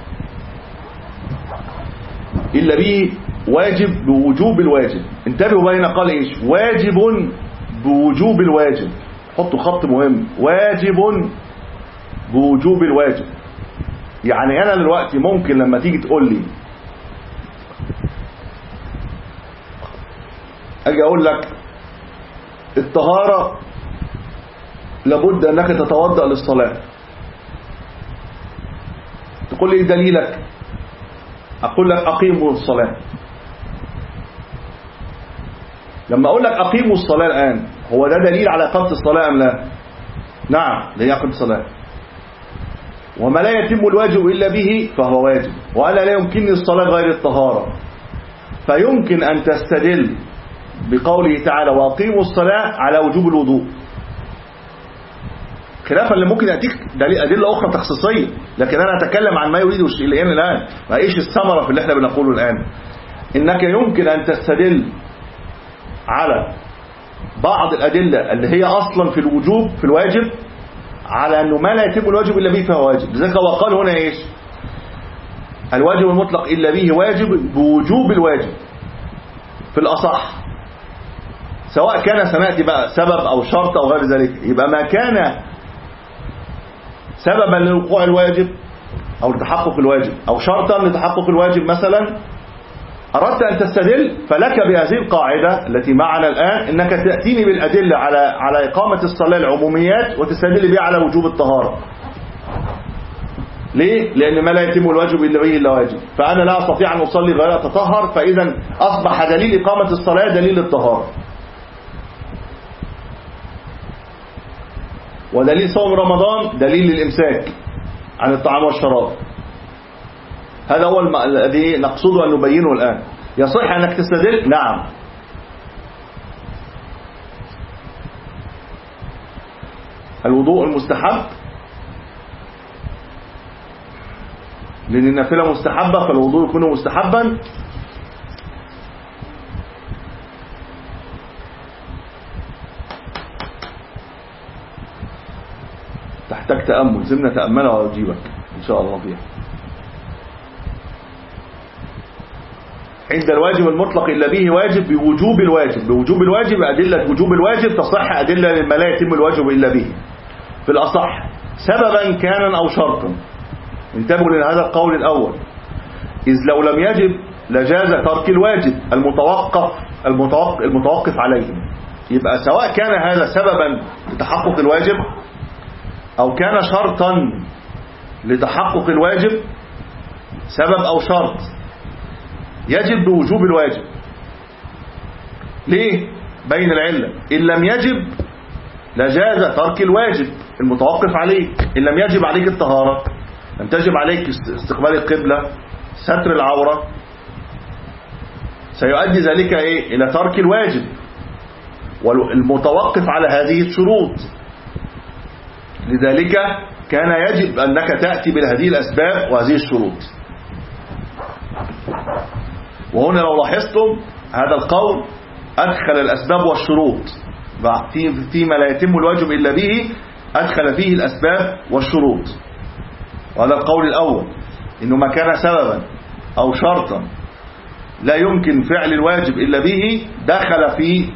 إلا به واجب بوجوب الواجب. انتبهوا بين قال ايش واجب بوجوب الواجب، حطوا خط مهم واجب بوجوب الواجب. يعني أنا دلوقتي ممكن لما تيجي تقول لي أجي أقول لك الطهارة لابد أنك تتوضأ للصلاة. تقول لي دليلك؟ أقول لك أقيموا الصلاة. لما أقول لك أقيموا الصلاة الآن، هو ده دليل على إقامة الصلاة أم لا؟ نعم، لا يقيم الصلاة. وما لا يتم الواجب إلا به فهو واجب، وأنا لا يمكنني الصلاة غير الطهارة. فيمكن أن تستدل بقوله تعالى وأقيموا الصلاة على وجوب الوضوء، خلافا اللي ممكن يأتيك أدلة أخرى تخصيصية، لكن أنا أتكلم عن ما يريد الشيء الآن، ما إيش الثمرة في اللي احنا بنقوله الآن. إنك يمكن أن تستدل على بعض الأدلة اللي هي أصلا في الوجوب في الواجب على أنه ما لا يتم الواجب إلا به فهو واجب. لذلك هو قال هنا إيش؟ الواجب المطلق إلا به واجب بوجوب الواجب في الأصح، سواء كان سنأتي بقى سبب أو شرط أو غير ذلك. يبقى ما كان سببا لوقوع الواجب أو لتحقق الواجب أو شرطا لتحقق الواجب مثلا، أردت أن تستدل فلك بهذه القاعدة التي معنا الآن، إنك تأتيني بالأدلة على على إقامة الصلاة العموميات وتستدل بها على وجوب الطهارة. ليه؟ لأن ما لا يتم الواجب إلا به إلا واجب، فأنا لا أستطيع أن أصلي غير أتطهر، فإذا أصبح دليل إقامة الصلاة دليل الطهارة. ودليل صوم رمضان دليل الإمساك عن الطعام والشراب. هذا هو الذي نقصده أن نبينه الآن. يصح أنك تستدل؟ نعم. الوضوء المستحب، لأن النافلة مستحبة فالوضوء يكون مستحبا. تحتاج تأمل، زمنا تأملها وأجيبك إن شاء الله فيها. عند الواجب المطلق إلا به واجب بوجوب الواجب. بوجوب الواجب أدلة وجوب الواجب تصح أدلة لما لا يتم الواجب إلا به في الأصح، سببا كان أو شرطا. انتبهوا لهذا القول الأول، إذ لو لم يجب لجاز ترك الواجب المتوقف المتوقف, المتوقف عليه. يبقى سواء كان هذا سببا لتحقق الواجب أو كان شرطا لتحقق الواجب، سبب أو شرط يجب بوجوب الواجب. ليه؟ بين العلة. إن لم يجب لجاز ترك الواجب المتوقف عليك. إن لم يجب عليك الطهارة، لم تجب عليك استقبال القبلة، ستر العورة، سيؤدي ذلك إيه؟ إلى ترك الواجب والمتوقف على هذه الشروط. لذلك كان يجب أنك تأتي بهذه الأسباب وهذه الشروط. وهنا لو لاحظتم هذا القول أدخل الأسباب والشروط فيما لا يتم الواجب إلا به، أدخل فيه الأسباب والشروط. وهذا القول الأول، إنه ما كان سببا أو شرطا لا يمكن فعل الواجب إلا به دخل في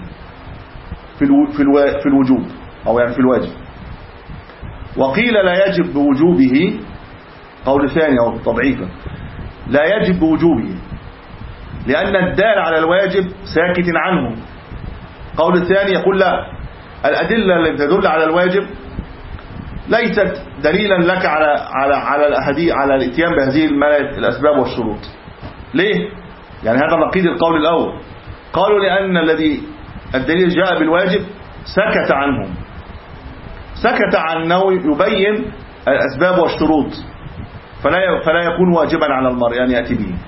في الوجوب أو يعني في الواجب. وقيل لا يجب بوجوبه، قول ثاني أو تضعيفا، لا يجب بوجوبه لأن الدال على الواجب ساكت عنه. قول الثاني يقول لا، الأدلة التي تدل على الواجب ليست دليلا لك على على على الأحاديث على الاتيان بهذه الأسباب والشروط. ليه؟ يعني هذا نقيض القول الأول. قالوا لأن الذي الدليل جاء بالواجب سكت عنه، سكت عنه يبين الأسباب والشروط، فلا فلا يكون واجبا على المرء أن يأتي به.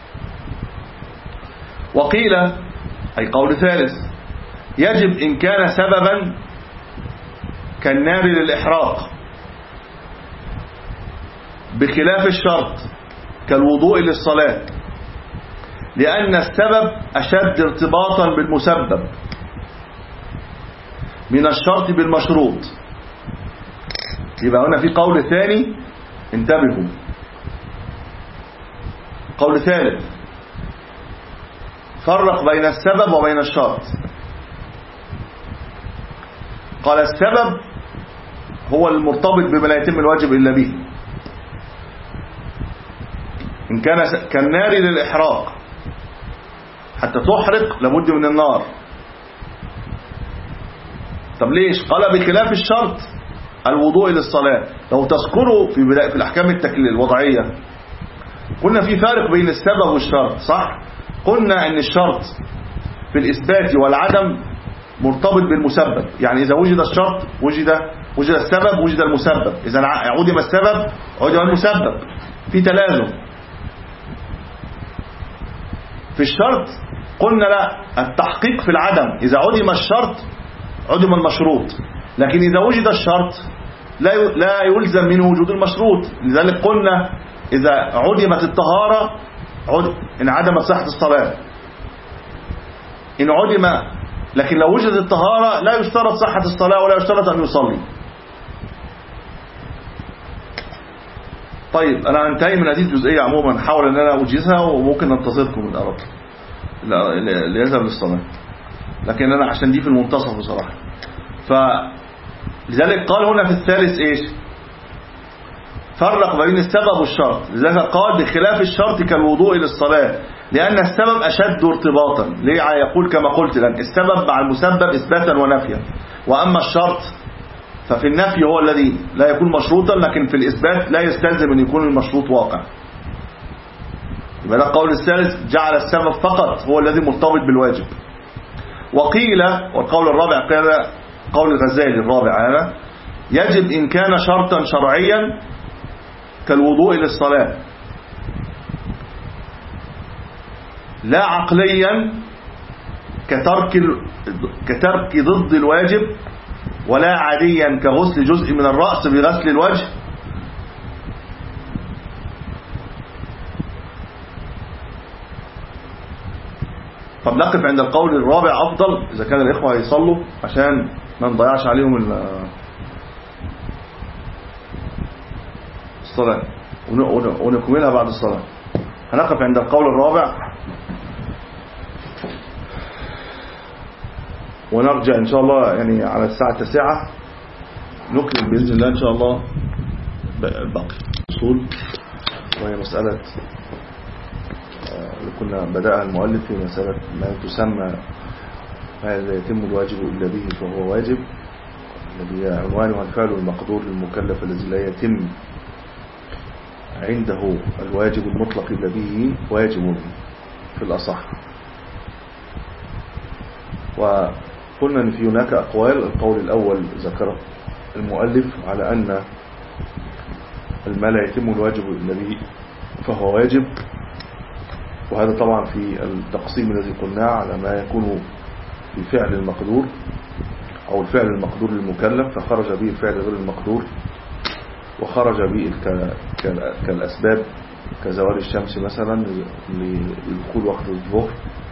وقيل أي قول ثالث يجب إن كان سببا كالنار للإحراق، بخلاف الشرط كالوضوء للصلاة، لأن السبب أشد ارتباطا بالمسبب من الشرط بالمشروط. يبقى هنا في قول ثاني، انتبهوا، قول ثالث فرق بين السبب وبين الشرط. قال السبب هو المرتبط بما لا يتم الواجب إلا به، إن كان كالنار للإحراق، حتى تحرق لابد من النار. طب ليش؟ قال بخلاف الشرط الوضوء للصلاة. لو تذكروا في بداية في الأحكام التكليل الوضعية قلنا في فارق بين السبب والشرط، صح؟ قلنا ان الشرط في الإثبات والعدم مرتبط بالمسبب، يعني إذا وجد الشرط وجد وجد السبب وجد المسبب، إذا عدم السبب عدم المسبب، في تلازم. في الشرط قلنا لا، التحقيق في العدم، إذا عدم الشرط عدم المشروط، لكن إذا وجد الشرط لا لا يلزم منه وجود المشروط. لذلك قلنا إذا عدمت الطهارة عدم إن عدمت صحة الصلاة، إن عدم، لكن لو وجدت الطهارة لا يشترط صحة الصلاة ولا يشترط أن يصلي. طيب أنا انتهي من هذه الجزئية عموما، حاول أن أنا أوجزها وممكن ننتظركم من أردت ليذهب للصلاة، لكن أنا عشان دي في المنتصف بصراحة. فلذلك قال هنا في الثالث إيش؟ فرق بين السبب والشرط. لذلك قال بخلاف الشرط كالوضوء للصلاة، لأن السبب أشد ارتباطا. ليه يقول كما قلت لك؟ السبب مع المسبب إثباتا ونفيا، وأما الشرط ففي النفي هو الذي لا يكون مشروطا، لكن في الإثبات لا يستلزم أن يكون المشروط واقع. يبقى ده القول الثالث، جعل السبب فقط هو الذي مرتبط بالواجب. وقيل، والقول الرابع قال قول الغزالي الرابع هذا، يجب إن كان شرطا شرعيا كالوضوء للصلاة، لا عقليا كترك كترك ضد الواجب، ولا عاديا كغسل جزء من الرأس بغسل الوجه، طب نقف عند القول الرابع أفضل إذا كان الإخوة يصلوا عشان ما نضيعش عليهم الصلاة ونكملها بعد الصلاة. هنقف عند القول الرابع ونرجع إن شاء الله يعني على الساعة التاسعة نكمل بإذن الله إن شاء الله باقي الأصول، وهي مسألة اللي كنا بدأها المؤلف في مسألة ما تسمى ما لا يتم الواجب إلا به فهو واجب، الذي عنوانها الفعل المقدور للمكلف الذي لا يتم عنده الواجب المطلق إلا به واجب في الأصح. وقلنا أن في هناك أقوال. القول الأول ذكر المؤلف على أن ما لا يتم الواجب إلا به فهو واجب، وهذا طبعا في التقسيم الذي قلناه على ما يكون في فعل المقدور أو الفعل المقدور للمكلف، فخرج به الفعل غير المقدور، وخرج به كالأسباب كزوال الشمس مثلا لدخول وقت الظهر،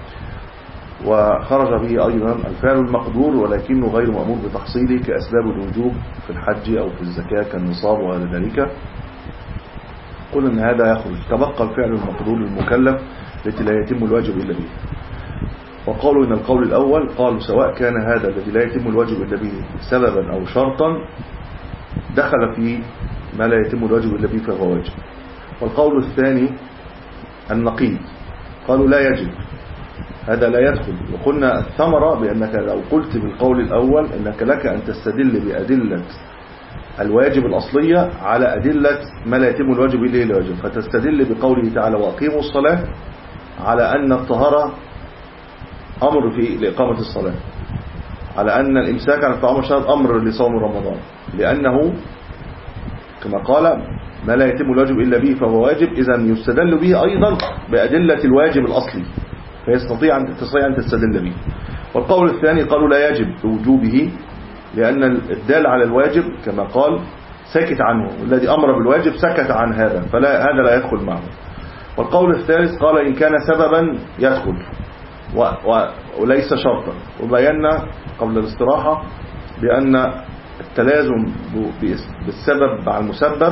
وخرج به أيضا الفعل المقدور ولكنه غير مأمور بتحصيله كأسباب الوجوب في الحج أو في الزكاة كالنصاب وغير ذلك. قلنا أن هذا يخرج، تبقى الفعل المقدور للمكلف التي لا يتم الواجب إلا به. وقالوا إن القول الأول قالوا سواء كان هذا الذي لا يتم الواجب إلا به سببا أو شرطا دخل في ما لا يتم الواجب إلا به فهو واجب. والقول الثاني النقيض، قالوا لا يجب، هذا لا يدخل. وقلنا الثمرة بأنك لو قلت بالقول الأول أنك لك أن تستدل بأدلة الواجب الأصلية على أدلة ما لا يتم الواجب إلا الواجب، فتستدل بقوله تعالى وأقيموا الصلاة على أن الطهارة أمر في لإقامة الصلاة، على أن الإمساك عن الطعام والشراب أمر لصوم رمضان، لأنه كما قال ما لا يتم الواجب إلا به فهو واجب، إذا يستدل به أيضا بأدلة الواجب الأصلي فيستطيع أن تستطيع أن تستدل به. والقول الثاني قالوا لا يجب بوجوبه، لأن الدال على الواجب كما قال سكت عنه، الذي أمر بالواجب سكت عن هذا، فلا هذا لا يدخل معه. والقول الثالث قال إن كان سببا يدخل و و وليس شرطا. وبينا قبل الاستراحة بأن التلازم بالسبب مع المسبب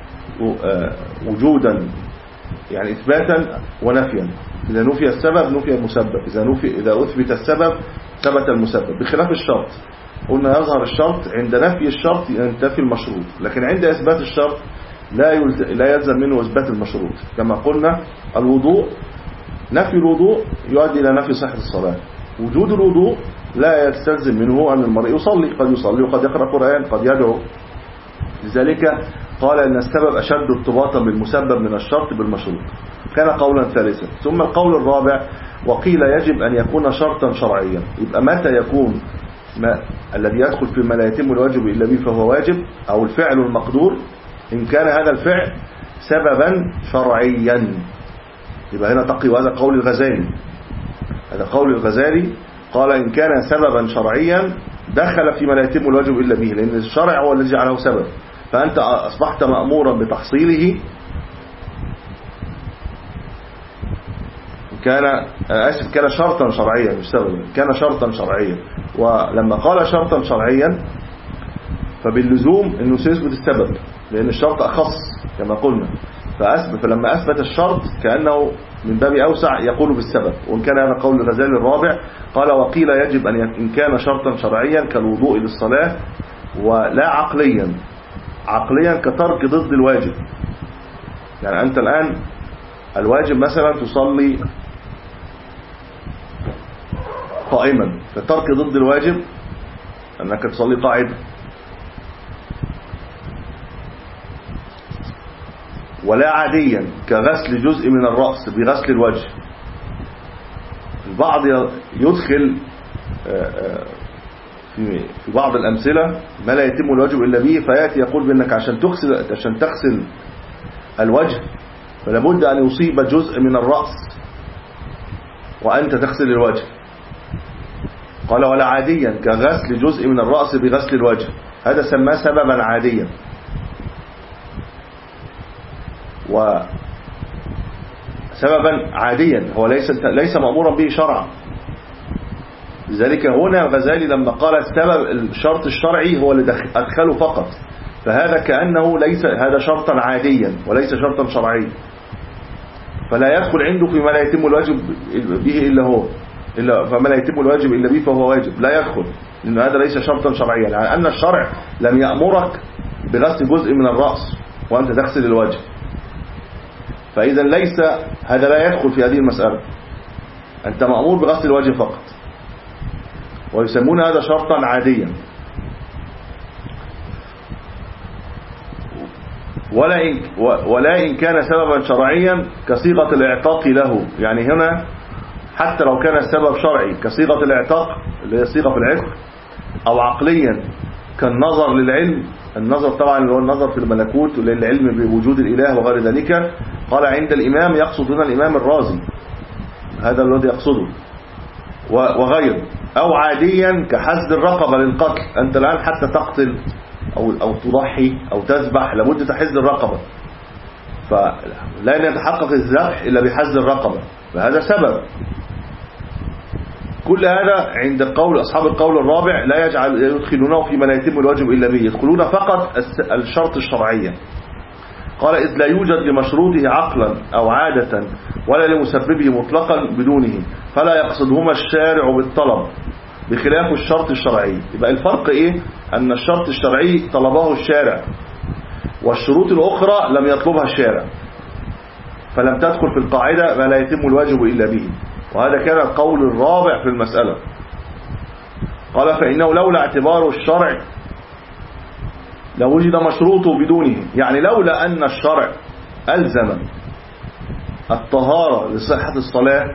وجودا يعني إثباتا ونفيا، إذا نفي السبب نفي المسبب، إذا نفي إذا أثبت السبب ثبت المسبب، بخلاف الشرط. قلنا يظهر الشرط عند نفي الشرط ينتفي المشروط، لكن عند إثبات الشرط لا لا يلزم منه إثبات المشروط. كما قلنا الوضوء، نفي الوضوء يؤدي إلى نفي صحة الصلاة، وجود الوضوء لا يستلزم منه أن المرء يصلي، قد يصلي وقد يقرأ قرآن قد يدعو. لذلك قال أن السبب أشد ارتباطا بالمسبب من الشرط بالمشروط. كان قولا ثالثا. ثم القول الرابع وقيل يجب أن يكون شرطا شرعيا. يبقى متى يكون ما الذي يدخل في ما لا يتم الواجب إلا به فهو واجب، أو الفعل المقدور إن كان هذا الفعل سببا شرعيا. يبقى هنا تقي، وهذا قول الغزالي، هذا قول الغزالي قال إن كان سببا شرعيا دخل في ما لا يتم الواجب إلا به، لأن الشرع هو الذي جعله سبب، فأنت أصبحت مأمورا بتحصيله. كان آسف كان شرطا شرعيا مش سببا، كان شرطا شرعيا. ولما قال شرطا شرعيا فباللزوم أنه سيثبت السبب، لأن الشرط أخص كما قلنا، فأثبت فلما أثبت الشرط كأنه من باب أوسع يقول بالسبب. وإن كان هذا قول الغزالي الرابع قال وقيل يجب أن إن كان شرطا شرعيا كالوضوء للصلاة، ولا عقليا، عقليا كترك ضد الواجب. يعني أنت الآن الواجب مثلا تصلي قائما، فترك ضد الواجب أنك تصلي قاعدا. ولا عاديا كغسل جزء من الرأس بغسل الوجه. البعض يدخل في بعض الأمثلة ما لا يتم الواجب إلا به، فيأتي يقول بأنك عشان تغسل عشان تغسل الوجه فلابد أن يصيب جزء من الرأس وأنت تغسل الوجه. قال ولا عاديا كغسل جزء من الرأس بغسل الوجه، هذا سماه سببا عاديا، وسببا عاديا هو ليس ليس مأمورا به شرعا. لذلك هنا الغزالي لما قال السبب الشرط الشرعي هو اللي أدخله فقط، فهذا كأنه ليس هذا شرطا عاديا وليس شرطا شرعيا، فلا يدخل عنده فيما لا يتم الواجب به إلا هو إلا فما لا يتم الواجب إلا به فهو واجب، لا يدخل، لأن هذا ليس شرطا شرعيا. يعني أن الشرع لم يأمرك بغسل جزء من الرأس وأنت تغسل الوجه، فإذا ليس هذا لا يدخل في هذه المسألة، أنت مأمور بغسل الوجه فقط، ويسمون هذا شرطا عاديا. ولا إن, ولا إن كان سببا شرعيا كصيغة الاعتاق له. يعني هنا حتى لو كان السبب شرعي كصيغة الاعتاق اللي هي صيغة في العتق، أو عقليا كالنظر للعلم، النظر طبعا اللي هو النظر في الملكوت للعلم بوجود الإله وغير ذلك. قال عند الإمام يقصد هنا الإمام الرازي، هذا الذي يقصده وغير. أو عاديا كحزد الرقبة للقتل، أنت الآن حتى تقتل أو, أو تضحي أو تذبح لابد تحزد الرقبة، فلا يتحقق الذبح إلا بحزد الرقبة، فهذا سبب. كل هذا عند القول أصحاب القول الرابع لا يجعل يدخلونه فيما لا يتم الواجب إلا به، يدخلون فقط الشرط الشرعية. قال إذ لا يوجد لمشروطه عقلا أو عادة ولا لمسببه مطلقا بدونه، فلا يقصدهما الشارع بالطلب بخلاف الشرط الشرعي. يبقى الفرق إيه؟ أن الشرط الشرعي طلبه الشارع، والشروط الأخرى لم يطلبها الشارع، فلم تدخل في القاعدة ما لا يتم الواجب إلا به. وهذا كان القول الرابع في المسألة. قال فإنه لولا اعتبار الشرع لوجد مشروطه بدونه. يعني لولا أن الشرع ألزم الطهارة لصحة الصلاة،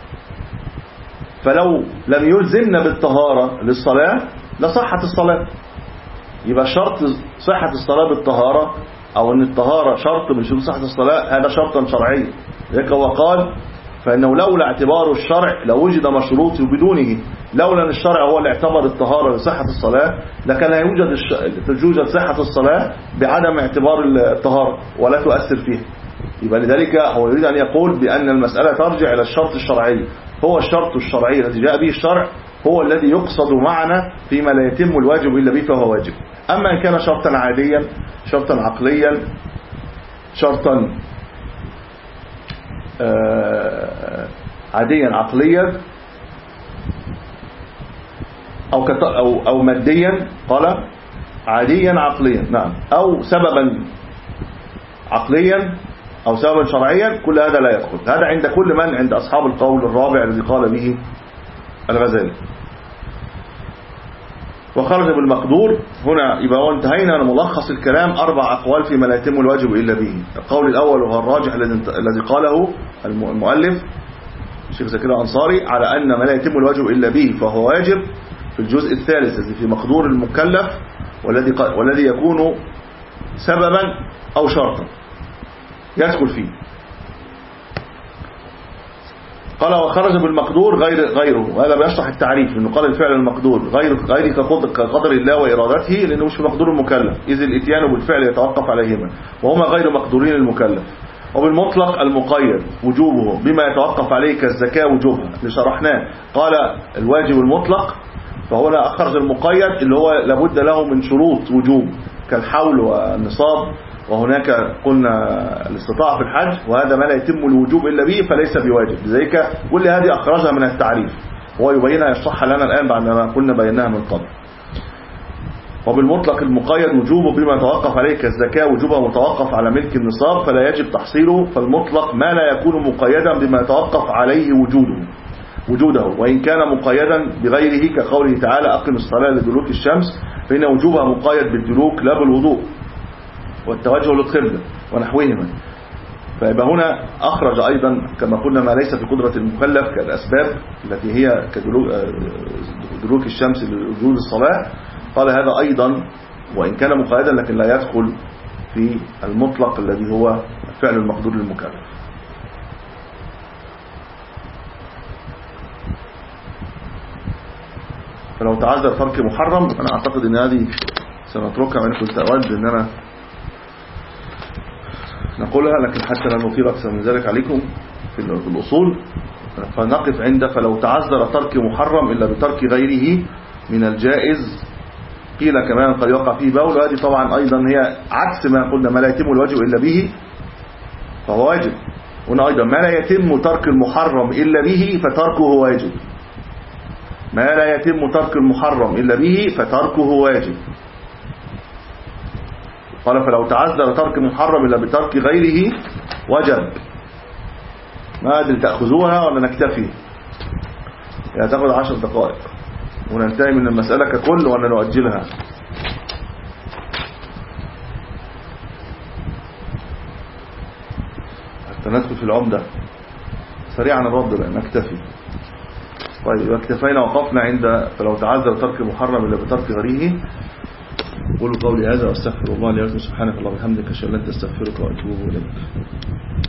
فلو لم يلزمنا بالطهارة للصلاة لصحت الصلاة. يبقى شرط صحة الصلاة بالطهارة، أو أن الطهارة شرط من شروط صحة الصلاة، هذا شرطا شرعي. ذلك هو قال فإنه لولا اعتبار الشرع لوجد مشروطه بدونه. لولا أن الشرع هو اللي اعتبر الطهارة لصحة الصلاة لكان يوجد الش... توجد صحة الصلاة بعدم اعتبار الطهارة ولا تؤثر فيها. يبقى لذلك هو يريد أن يقول بأن المسألة ترجع إلى الشرط الشرعي. هو الشرط الشرعي الذي جاء به الشرع هو الذي يقصد معنا فيما لا يتم الواجب إلا به فهو واجب. أما إن كان شرطا عاديا، شرطا عقليا، شرطا آه عاديا عقليا، أو, أو, أو ماديا، قال عاديا عقليا، نعم، أو سببا عقليا أو سببا شرعيا، كل هذا لا يدخل. هذا عند كل من عند أصحاب القول الرابع الذي قال به الغزالي. وخرج بالمقدور. هنا يبقى انتهينا لملخص الكلام، أربع أقوال فيما لا يتم الواجب إلا به. القول الأول وهو الراجح الذي قاله المؤلف الشيخ زكريا الأنصاري على أن ما لا يتم الواجب إلا به فهو واجب في الجزء الثالث الذي في مقدور المكلف، والذي والذي يكون سببا أو شرطا يدخل فيه. قال وخرج بالمقدور غير غيره، وهذا بيشرح التعريف انه قال الفعل المقدور غير غير كقدر الله وإرادته، لأنه مش في مقدور المكلف، إذ الإتيان بالفعل يتوقف عليهما وهما غير مقدورين المكلف. وبالمطلق المقيد وجوبه بما يتوقف عليه كالزكاة وجوبها اللي شرحناه. قال الواجب المطلق، فهنا أخرج المقيد اللي هو لابد له من شروط وجوب كالحول والنصاب، وهناك قلنا الاستطاعة في الحج، وهذا ما لا يتم الوجوب إلا به فليس بواجب. لذلك كل هذه أخرجها من التعريف، هو يبينها يشرحها لنا الآن بعد ما كنا بيناها من قبل. وبالمطلق المقيد وجوبه بما يتوقف عليه كالزكاة وجوبها متوقف على ملك النصاب فلا يجب تحصيله، فالمطلق ما لا يكون مقيدا بما يتوقف عليه وجوده وجوده وإن كان مقيدا بغيره، كقوله تعالى أقم الصلاة لدلوك الشمس، فإن وجوبها مقيد بالدلوك لا بالوضوء والتوجه للقبلة ونحوهما. فيبقى هنا أخرج أيضا كما قلنا ما ليس في قدرة المكلف كالأسباب التي هي كدلوك الشمس لوجود الصلاة، قال هذا أيضا وإن كان مقيدا لكن لا يدخل في المطلق الذي هو فعل المقدور للمكلف. فلو تعذر ترك محرم، أنا أعتقد أن هذه سنتركها، وأنا كنت أود أن أنا نقولها لكن حتى لا نطيل أكثر من ذلك عليكم في الأصول، فنقف عند فلو تعذر ترك محرم إلا بترك غيره من الجائز، قيل كمان قد يقع فيه بول. وهذه طبعا أيضا هي عكس ما قلنا ما لا يتم الواجب إلا به فهو واجب. هنا أيضا ما لا يتم ترك المحرم إلا به فتركه واجب، ما لا يتم ترك المحرم إلا به فتركه واجب. قال فلو تعذر ترك محرم إلا بترك غيره وجب. ما أدري تأخذوها ولا نكتفي؟ يعني تأخذ عشر دقائق وننتهي من المسألة ككل ولا نؤجلها؟ حتى ندخل في العمدة سريعا الرد لأن نكتفي. طيب اكتفينا وقفنا عند فلو تعذر ترك محرم إلا بترك غيره. قولوا قولي هذا واستغفر الله لي ولكم، سبحانك اللهم وبحمدك اشهد ان لا اله الا انت استغفرك واتوب اليك.